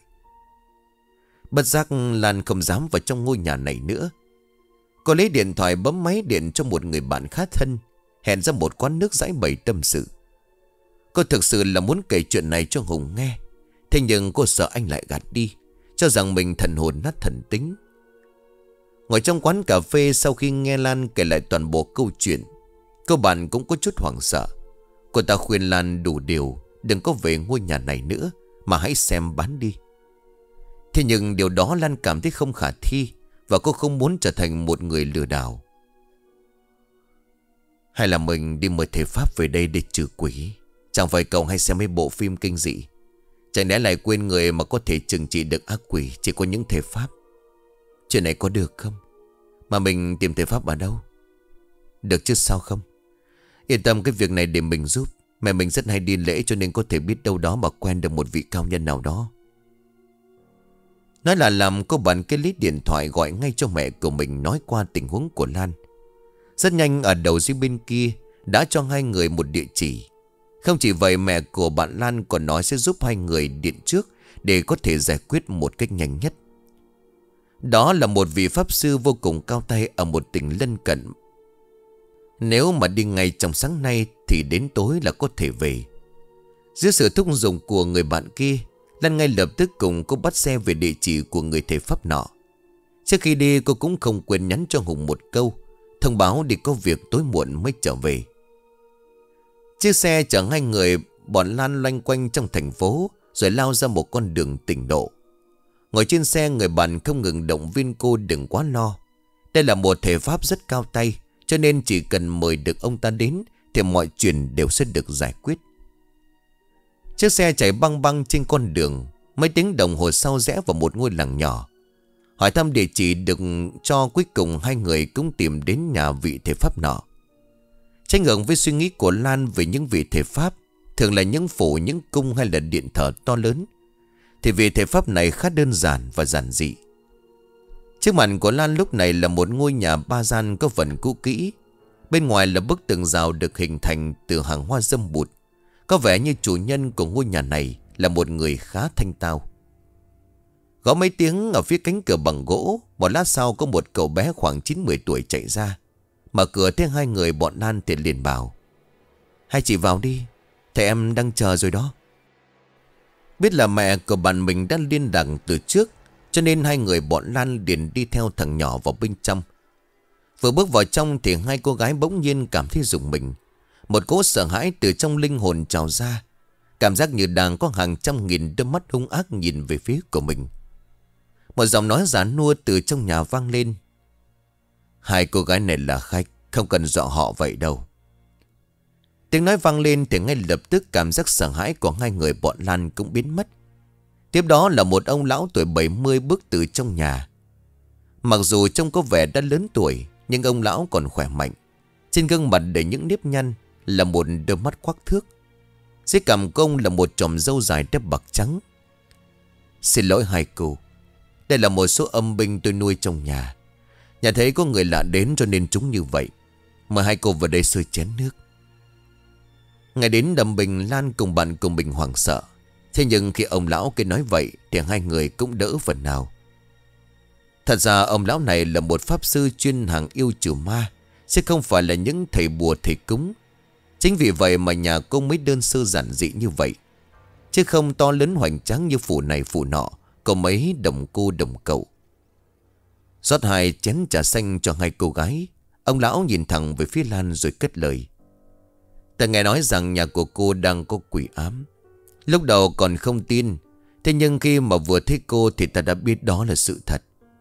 Bất giác Lan không dám vào trong ngôi nhà này nữa. Cô lấy điện thoại bấm máy điện cho một người bạn khá thân, hẹn ra một quán nước giải bày tâm sự. Cô thực sự là muốn kể chuyện này cho Hùng nghe. Thế nhưng cô sợ anh lại gạt đi, cho rằng mình thần hồn nát thần tính. Ngồi trong quán cà phê, sau khi nghe Lan kể lại toàn bộ câu chuyện, cô bạn cũng có chút hoảng sợ. Cô ta khuyên Lan đủ điều, đừng có về ngôi nhà này nữa, mà hãy xem bán đi. Thế nhưng điều đó Lan cảm thấy không khả thi, và cô không muốn trở thành một người lừa đảo. Hay là mình đi mời thầy Pháp về đây để trừ quỷ? Chẳng phải cậu hay xem mấy bộ phim kinh dị? Chẳng lẽ lại quên người mà có thể trừng trị được ác quỷ chỉ có những thầy Pháp? Chuyện này có được không? Mà mình tìm thầy Pháp ở đâu? Được chứ sao không? Yên tâm, cái việc này để mình giúp. Mẹ mình rất hay đi lễ, cho nên có thể biết đâu đó mà quen được một vị cao nhân nào đó. Nói là làm, cô bạn cái lấy điện thoại gọi ngay cho mẹ của mình nói qua tình huống của Lan. Rất nhanh ở đầu dây bên kia đã cho hai người một địa chỉ. Không chỉ vậy, mẹ của bạn Lan còn nói sẽ giúp hai người điện trước để có thể giải quyết một cách nhanh nhất. Đó là một vị pháp sư vô cùng cao tay ở một tỉnh lân cận. Nếu mà đi ngay trong sáng nay thì đến tối là có thể về. Dưới sự thúc giục của người bạn kia, Lan ngay lập tức cùng cô bắt xe về địa chỉ của người thầy pháp nọ. Trước khi đi, cô cũng không quên nhắn cho Hùng một câu, thông báo để có việc tối muộn mới trở về. Chiếc xe chở hai người, bọn Lan loanh quanh trong thành phố rồi lao ra một con đường tỉnh độ. Ngồi trên xe, người bạn không ngừng động viên cô đừng quá lo. Đây là một thầy pháp rất cao tay, cho nên chỉ cần mời được ông ta đến thì mọi chuyện đều sẽ được giải quyết. Chiếc xe chạy băng băng trên con đường. Mấy tiếng đồng hồ sau rẽ vào một ngôi làng nhỏ. Hỏi thăm địa chỉ được cho, cuối cùng hai người cũng tìm đến nhà vị thầy pháp nọ. Trái ngược với suy nghĩ của Lan về những vị thầy pháp thường là những phủ, những cung hay là điện thờ to lớn, thì vị thầy pháp này khá đơn giản và giản dị. Trước mặt của Lan lúc này là một ngôi nhà ba gian có phần cũ kỹ. Bên ngoài là bức tường rào được hình thành từ hàng hoa dâm bụt. Có vẻ như chủ nhân của ngôi nhà này là một người khá thanh tao. Gõ mấy tiếng ở phía cánh cửa bằng gỗ. Một lát sau có một cậu bé khoảng chín mười tuổi chạy ra. Mở cửa thấy hai người bọn Lan thì liền bảo: "Hai chị vào đi, thầy em đang chờ rồi đó." Biết là mẹ của bạn mình đã liên lạc từ trước, cho nên hai người bọn Lan liền đi theo thằng nhỏ vào bên trong. Vừa bước vào trong thì hai cô gái bỗng nhiên cảm thấy rùng mình. Một cỗ sợ hãi từ trong linh hồn trào ra. Cảm giác như đang có hàng trăm nghìn đôi mắt hung ác nhìn về phía của mình. Một giọng nói giản nua từ trong nhà vang lên: "Hai cô gái này là khách, không cần dọa họ vậy đâu." Tiếng nói vang lên thì ngay lập tức cảm giác sợ hãi của hai người bọn Lan cũng biến mất. Tiếp đó là một ông lão tuổi bảy mươi bước từ trong nhà. Mặc dù trông có vẻ đã lớn tuổi, nhưng ông lão còn khỏe mạnh. Trên gương mặt đầy những nếp nhăn là một đôi mắt quắc thước. Dưới cằm của ông là một chòm râu dài tép bạc trắng. "Xin lỗi hai cô, đây là một số âm binh tôi nuôi trong nhà. Nhà thấy có người lạ đến cho nên chúng như vậy. Mời hai cô vào đây sơi chén nước." Ngày đến đầm Bình, Lan cùng bạn cùng Bình hoảng sợ. Thế nhưng khi ông lão kia nói vậy thì hai người cũng đỡ phần nào. Thật ra ông lão này là một pháp sư chuyên hàng yêu trừ ma, chứ không phải là những thầy bùa thầy cúng. Chính vì vậy mà nhà cô mới đơn sơ giản dị như vậy, chứ không to lớn hoành tráng như phủ này phủ nọ, có mấy đồng cô đồng cậu. Rót hai chén trà xanh cho hai cô gái, ông lão nhìn thẳng về phía Lan rồi cất lời: "Ta nghe nói rằng nhà của cô đang có quỷ ám. Lúc đầu còn không tin, thế nhưng khi mà vừa thấy cô thì ta đã biết đó là sự thật."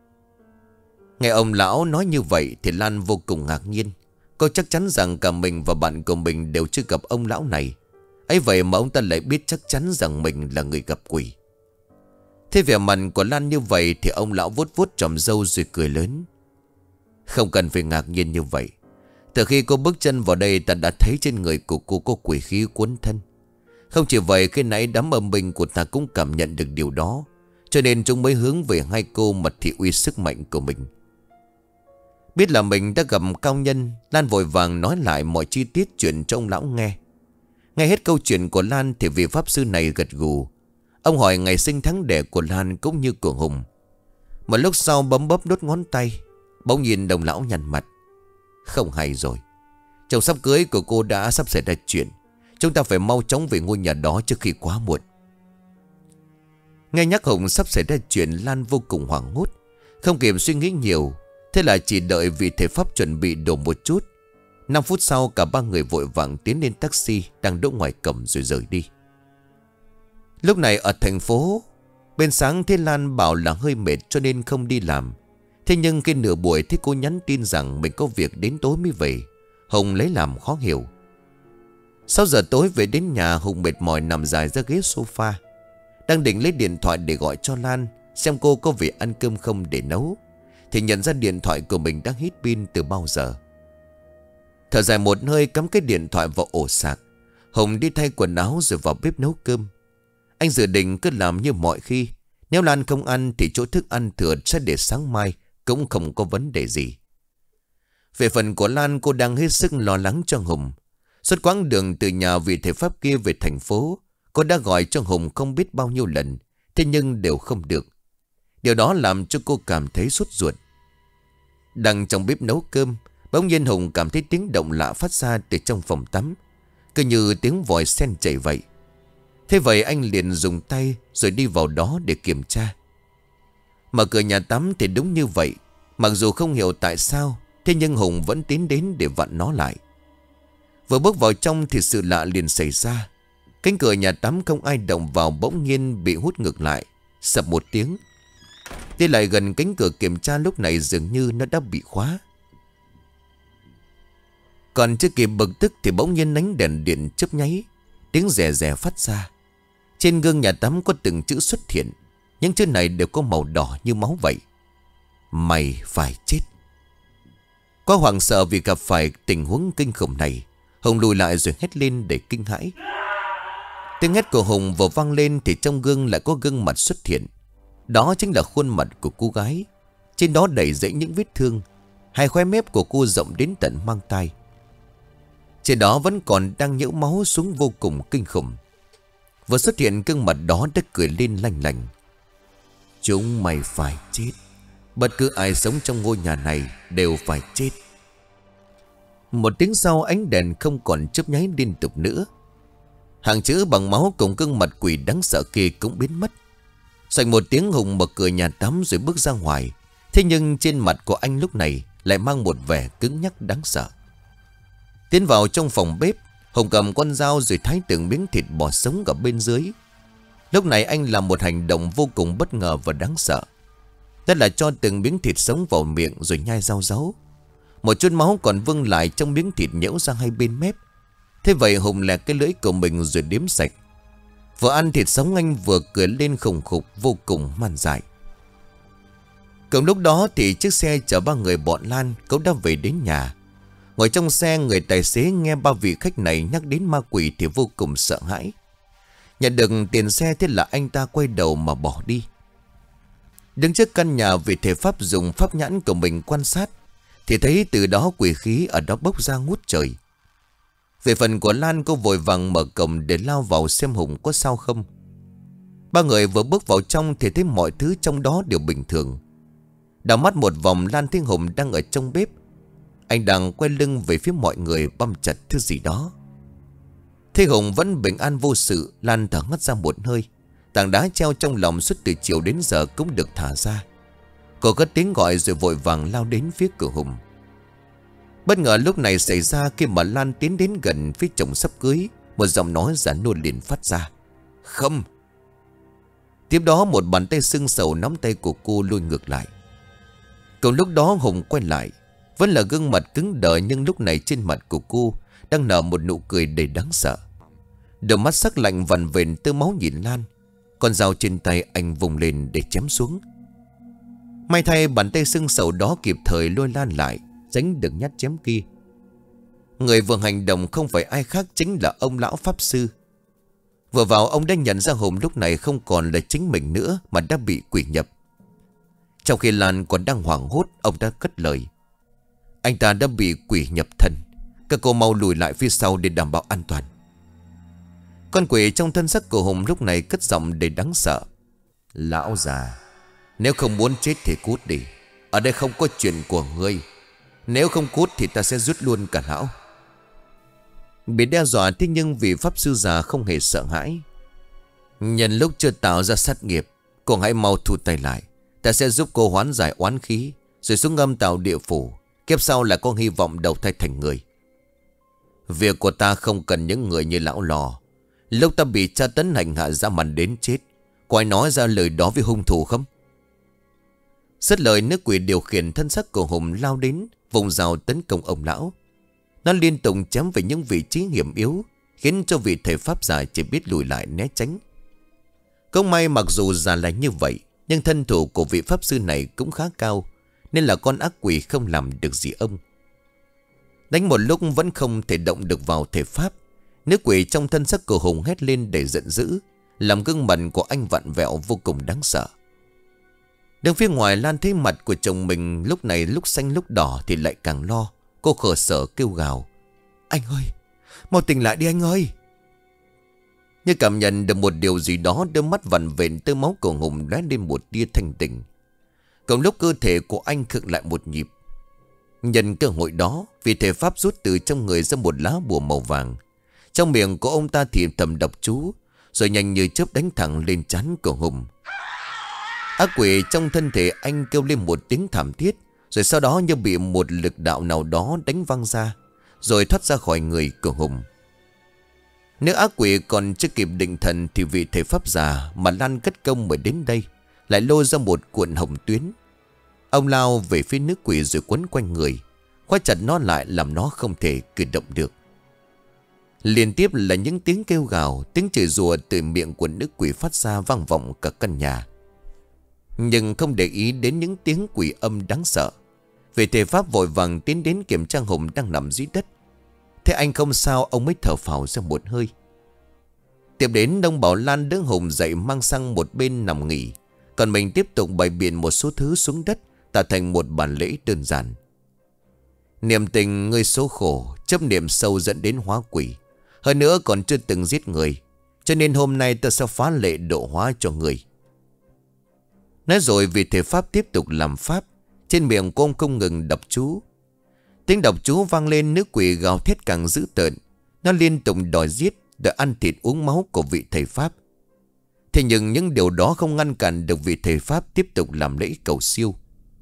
Nghe ông lão nói như vậy thì Lan vô cùng ngạc nhiên. Cô chắc chắn rằng cả mình và bạn của mình đều chưa gặp ông lão này. Ấy vậy mà ông ta lại biết chắc chắn rằng mình là người gặp quỷ. Thế vẻ mặt của Lan như vậy thì ông lão vuốt vuốt chòm râu rồi cười lớn: "Không cần phải ngạc nhiên như vậy. Từ khi cô bước chân vào đây, ta đã thấy trên người của cô có quỷ khí cuốn thân. Không chỉ vậy, khi nãy đám âm binh của ta cũng cảm nhận được điều đó, cho nên chúng mới hướng về hai cô mà thị uy sức mạnh của mình." Biết là mình đã gặp cao nhân, Lan vội vàng nói lại mọi chi tiết chuyện cho ông lão nghe. Nghe hết câu chuyện của Lan thì vị pháp sư này gật gù. Ông hỏi ngày sinh tháng đẻ của Lan cũng như của Hùng. Một lúc sau bấm bóp đốt ngón tay. Bỗng nhìn đồng lão nhăn mặt: "Không hay rồi. Chồng sắp cưới của cô đã sắp xảy ra chuyện. Chúng ta phải mau chóng về ngôi nhà đó trước khi quá muộn." Nghe nhắc Hùng sắp xảy ra chuyện, Lan vô cùng hoảng hốt, không kịp suy nghĩ nhiều. Thế là chỉ đợi vị thầy pháp chuẩn bị đổ một chút. Năm phút sau cả ba người vội vàng tiến lên taxi đang đỗ ngoài cổng rồi rời đi. Lúc này ở thành phố, bên sáng thế Lan bảo là hơi mệt cho nên không đi làm. Thế nhưng khi nửa buổi thấy cô nhắn tin rằng mình có việc đến tối mới về, Hùng lấy làm khó hiểu. Sau giờ tối về đến nhà, Hùng mệt mỏi nằm dài ra ghế sofa, đang định lấy điện thoại để gọi cho Lan xem cô có về ăn cơm không để nấu, thì nhận ra điện thoại của mình đang hết pin từ bao giờ. Thở dài một hơi cắm cái điện thoại vào ổ sạc, Hùng đi thay quần áo rồi vào bếp nấu cơm. Anh dự định cứ làm như mọi khi, Nếu Lan không ăn thì chỗ thức ăn thừa sẽ để sáng mai, cũng không có vấn đề gì. Về phần của Lan, cô đang hết sức lo lắng cho Hùng. Suốt quãng đường từ nhà vị thầy Pháp kia về thành phố, cô đã gọi cho Hùng không biết bao nhiêu lần, thế nhưng đều không được. Điều đó làm cho cô cảm thấy sốt ruột. Đang trong bếp nấu cơm, bỗng nhiên Hùng cảm thấy tiếng động lạ phát ra từ trong phòng tắm, cứ như tiếng vòi sen chảy vậy. Thế vậy anh liền dùng tay rồi đi vào đó để kiểm tra. Mở cửa nhà tắm thì đúng như vậy. Mặc dù không hiểu tại sao, thế nhưng Hùng vẫn tiến đến để vặn nó lại. Vừa bước vào trong thì sự lạ liền xảy ra. Cánh cửa nhà tắm không ai động vào bỗng nhiên bị hút ngược lại, sập một tiếng. Đi lại gần cánh cửa kiểm tra, lúc này dường như nó đã bị khóa. Còn chưa kịp bực tức thì bỗng nhiên ánh đèn điện chớp nháy, tiếng rè rè phát ra. Trên gương nhà tắm có từng chữ xuất hiện. Những chữ này đều có màu đỏ như máu vậy. Mày phải chết. Quá hoảng sợ vì gặp phải tình huống kinh khủng này, Hùng lùi lại rồi hét lên để kinh hãi. Tiếng hét của Hùng vừa vang lên thì trong gương lại có gương mặt xuất hiện. Đó chính là khuôn mặt của cô gái. Trên đó đầy dẫy những vết thương. Hai khóe mép của cô rộng đến tận mang tai. Trên đó vẫn còn đang nhễu máu xuống vô cùng kinh khủng. Vừa xuất hiện gương mặt đó đã cười lên lanh lành. Chúng mày phải chết. Bất cứ ai sống trong ngôi nhà này đều phải chết. Một tiếng sau, ánh đèn không còn chớp nháy liên tục nữa. Hàng chữ bằng máu cùng gương mặt quỷ đáng sợ kia cũng biến mất. Xoạch một tiếng, Hùng mở cửa nhà tắm rồi bước ra ngoài. Thế nhưng trên mặt của anh lúc này lại mang một vẻ cứng nhắc đáng sợ. Tiến vào trong phòng bếp, Hùng cầm con dao rồi thái từng miếng thịt bò sống ở bên dưới. Lúc này anh làm một hành động vô cùng bất ngờ và đáng sợ. Đó là cho từng miếng thịt sống vào miệng rồi nhai rau ráu. Một chút máu còn vương lại trong miếng thịt nhễu ra hai bên mép. Thế vậy Hùng lẹt cái lưỡi của mình rồi đếm sạch. Vừa ăn thịt sống anh vừa cười lên khùng khục vô cùng man dại. Cùng lúc đó thì chiếc xe chở ba người bọn Lan cũng đã về đến nhà. Ngồi trong xe, người tài xế nghe ba vị khách này nhắc đến ma quỷ thì vô cùng sợ hãi. Nhận được tiền xe, thế là anh ta quay đầu mà bỏ đi. Đứng trước căn nhà, vị thầy Pháp dùng pháp nhãn của mình quan sát thì thấy từ đó quỷ khí ở đó bốc ra ngút trời. Về phần của Lan, cô vội vàng mở cổng để lao vào xem Hùng có sao không. Ba người vừa bước vào trong thì thấy mọi thứ trong đó đều bình thường. Đảo mắt một vòng, Lan thấy Hùng đang ở trong bếp. Anh đang quay lưng về phía mọi người băm chặt thứ gì đó. Thấy Hùng vẫn bình an vô sự, Lan thở ngắt ra một hơi. Tảng đá treo trong lòng suốt từ chiều đến giờ cũng được thả ra. Cô cất tiếng gọi rồi vội vàng lao đến phía cửa Hùng. Bất ngờ lúc này xảy ra khi mà Lan tiến đến gần phía chồng sắp cưới. Một giọng nói giả nua liền phát ra. Không. Tiếp đó một bàn tay sưng sầu nắm tay của cô lùi ngược lại. Cùng lúc đó Hùng quay lại. Vẫn là gương mặt cứng đờ, nhưng lúc này trên mặt của cô đang nở một nụ cười đầy đáng sợ. Đôi mắt sắc lạnh vằn vện tơ máu nhìn Lan. Con dao trên tay anh vùng lên để chém xuống. May thay bàn tay sưng sầu đó kịp thời lôi Lan lại, tránh được nhát chém kia. Người vừa hành động không phải ai khác, chính là ông lão pháp sư. Vừa vào ông đã nhận ra Hùng lúc này không còn là chính mình nữa mà đã bị quỷ nhập. Trong khi Lan còn đang hoảng hốt, ông đã cất lời. Anh ta đã bị quỷ nhập thân. Các cô mau lùi lại phía sau để đảm bảo an toàn. Con quỷ trong thân xác của Hùng lúc này cất giọng đầy đáng sợ. Lão già, nếu không muốn chết thì cút đi. Ở đây không có chuyện của ngươi. Nếu không cút thì ta sẽ rút luôn cả lão. Bị đe dọa, thế nhưng vì pháp sư già không hề sợ hãi. Nhân lúc chưa tạo ra sát nghiệp, cô hãy mau thu tay lại. Ta sẽ giúp cô hoán giải oán khí, rồi xuống âm tạo địa phủ. Kiếp sau là có hy vọng đầu thai thành người. Việc của ta không cần những người như lão lò. Lúc ta bị tra tấn hành hạ ra màn đến chết, có ai nói ra lời đó với hung thủ không? Dứt lời, nước quỷ điều khiển thân xác của Hùng lao đến, vùng rào tấn công ông lão. Nó liên tục chém về những vị trí hiểm yếu, khiến cho vị thầy pháp giả chỉ biết lùi lại né tránh. Không may mặc dù già là như vậy, nhưng thân thủ của vị pháp sư này cũng khá cao, nên là con ác quỷ không làm được gì ông. Đánh một lúc vẫn không thể động được vào thể pháp. Nữ quỷ trong thân xác của Hùng hét lên để giận dữ, làm gương mặt của anh vặn vẹo vô cùng đáng sợ. Đứng phía ngoài, Lan thấy mặt của chồng mình lúc này lúc xanh lúc đỏ thì lại càng lo. Cô khổ sở kêu gào: "Anh ơi, mau tỉnh lại đi anh ơi!" Như cảm nhận được một điều gì đó, đôi mắt vằn vện tơ máu của Hùng lóe lên một tia thanh tỉnh. Cùng lúc cơ thể của anh khựng lại một nhịp. Nhân cơ hội đó, vị thể pháp rút từ trong người ra một lá bùa màu vàng. Trong miệng của ông ta thì thầm đọc chú, rồi nhanh như chớp đánh thẳng lên trán của Hùng. Ác quỷ trong thân thể anh kêu lên một tiếng thảm thiết, rồi sau đó như bị một lực đạo nào đó đánh văng ra, rồi thoát ra khỏi người của Hùng. Nếu ác quỷ còn chưa kịp định thần thì vị thể pháp già mà Lan cất công mới đến đây lại lôi ra một cuộn hồng tuyến. Ông lao về phía nữ quỷ rồi quấn quanh người, khóa chặt nó lại làm nó không thể cử động được. Liên tiếp là những tiếng kêu gào, tiếng chửi rủa từ miệng của nữ quỷ phát ra vang vọng cả căn nhà. Nhưng không để ý đến những tiếng quỷ âm đáng sợ, vị thể pháp vội vàng tiến đến kiểm tra Hùng đang nằm dưới đất. Thế anh không sao, ông mới thở phào ra một hơi. Tiếp đến đông bảo Lan đỡ Hùng dậy mang sang một bên nằm nghỉ, còn mình tiếp tục bày biện một số thứ xuống đất, tạo thành một bản lễ đơn giản. Niềm tình người số khổ, chấp niệm sâu dẫn đến hóa quỷ. Hơn nữa còn chưa từng giết người, cho nên hôm nay ta sẽ phá lệ độ hóa cho người. Nói rồi vị thể pháp tiếp tục làm pháp. Trên miệng cô ông không ngừng đọc chú. Tiếng đọc chú vang lên, nữ quỷ gào thét càng dữ tợn. Nó liên tục đòi giết, đòi ăn thịt uống máu của vị thầy pháp. Thế nhưng những điều đó không ngăn cản được vị thầy pháp tiếp tục làm lễ cầu siêu.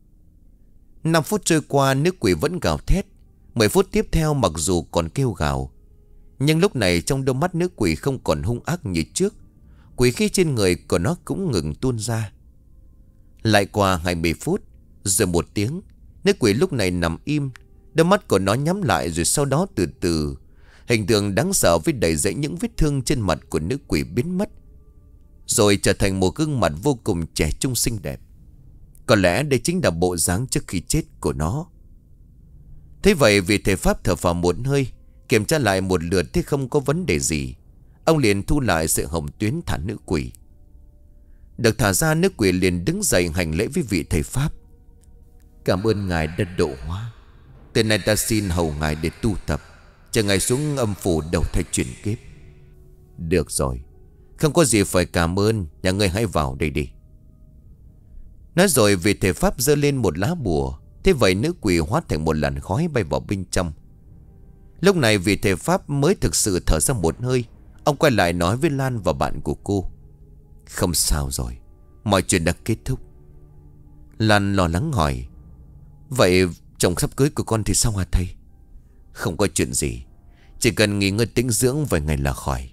Năm phút trôi qua, nữ quỷ vẫn gào thét. Mười phút tiếp theo mặc dù còn kêu gào, nhưng lúc này trong đôi mắt nữ quỷ không còn hung ác như trước. Quỷ khí trên người của nó cũng ngừng tuôn ra. Lại qua hai mươi phút, rồi một tiếng, nữ quỷ lúc này nằm im. Đôi mắt của nó nhắm lại, rồi sau đó từ từ hình tượng đáng sợ với đầy dẫy những vết thương trên mặt của nữ quỷ biến mất, rồi trở thành một gương mặt vô cùng trẻ trung xinh đẹp. Có lẽ đây chính là bộ dáng trước khi chết của nó. Thế vậy vị thể pháp thở phào một hơi, kiểm tra lại một lượt thì không có vấn đề gì. Ông liền thu lại sợi hồng tuyến thả nữ quỷ. Được thả ra, nữ quỷ liền đứng dậy hành lễ với vị thầy pháp. "Cảm ơn ngài đã độ hóa. Từ nay ta xin hầu ngài để tu tập, chờ ngài xuống âm phủ đầu thai chuyển kiếp." "Được rồi, không có gì phải cảm ơn, nhà ngươi hãy vào đây đi." Nói rồi vị thầy pháp giơ lên một lá bùa. Thế vậy nữ quỷ hóa thành một làn khói bay vào bên trong. Lúc này vị thầy pháp mới thực sự thở ra một hơi. Ông quay lại nói với Lan và bạn của cô: "Không sao rồi, mọi chuyện đã kết thúc." Lan lo lắng hỏi: "Vậy chồng sắp cưới của con thì sao hả thầy?" "Không có chuyện gì, chỉ cần nghỉ ngơi tĩnh dưỡng vài ngày là khỏi."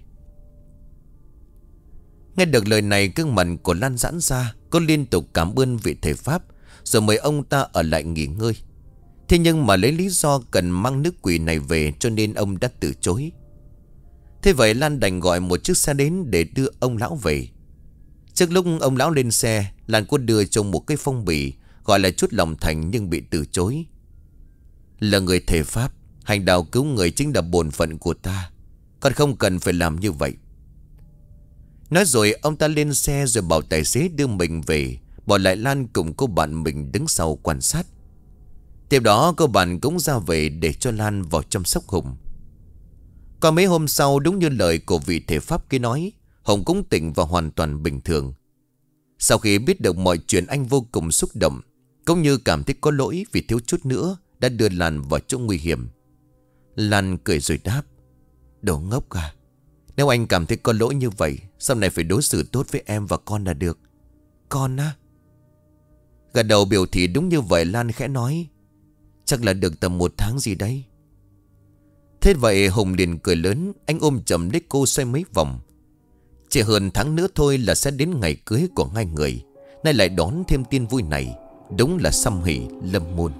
Nghe được lời này, gương mặt của Lan giãn ra. Cô liên tục cảm ơn vị thầy pháp, rồi mời ông ta ở lại nghỉ ngơi. Thế nhưng mà lấy lý do cần mang nữ quỷ này về, cho nên ông đã từ chối. Thế vậy Lan đành gọi một chiếc xe đến để đưa ông lão về. Trước lúc ông lão lên xe, Lan có đưa cho một cái phong bì gọi là chút lòng thành, nhưng bị từ chối. "Là người thầy pháp, hành đạo cứu người chính là bổn phận của ta, con không cần phải làm như vậy." Nói rồi ông ta lên xe, rồi bảo tài xế đưa mình về, bỏ lại Lan cùng cô bạn mình đứng sau quan sát. Tiếp đó cô bạn cũng ra về để cho Lan vào chăm sóc Hùng. Còn mấy hôm sau, đúng như lời của vị thầy pháp kia nói, Hùng cũng tỉnh và hoàn toàn bình thường. Sau khi biết được mọi chuyện, anh vô cùng xúc động, cũng như cảm thấy có lỗi vì thiếu chút nữa đã đưa Lan vào chỗ nguy hiểm. Lan cười rồi đáp: "Đồ ngốc à, nếu anh cảm thấy có lỗi như vậy, sau này phải đối xử tốt với em và con là được." "Con á?" Gật đầu biểu thị đúng như vậy. Lan khẽ nói: "Chắc là được tầm một tháng gì đấy." Thế vậy Hùng liền cười lớn. Anh ôm chầm lấy cô xoay mấy vòng. Chỉ hơn tháng nữa thôi là sẽ đến ngày cưới của hai người. Nay lại đón thêm tin vui này, đúng là sum hỷ lâm môn.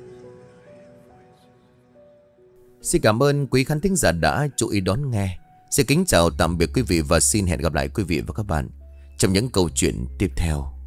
Xin cảm ơn quý khán thính giả đã chú ý đón nghe. Xin kính chào tạm biệt quý vị và xin hẹn gặp lại quý vị và các bạn trong những câu chuyện tiếp theo.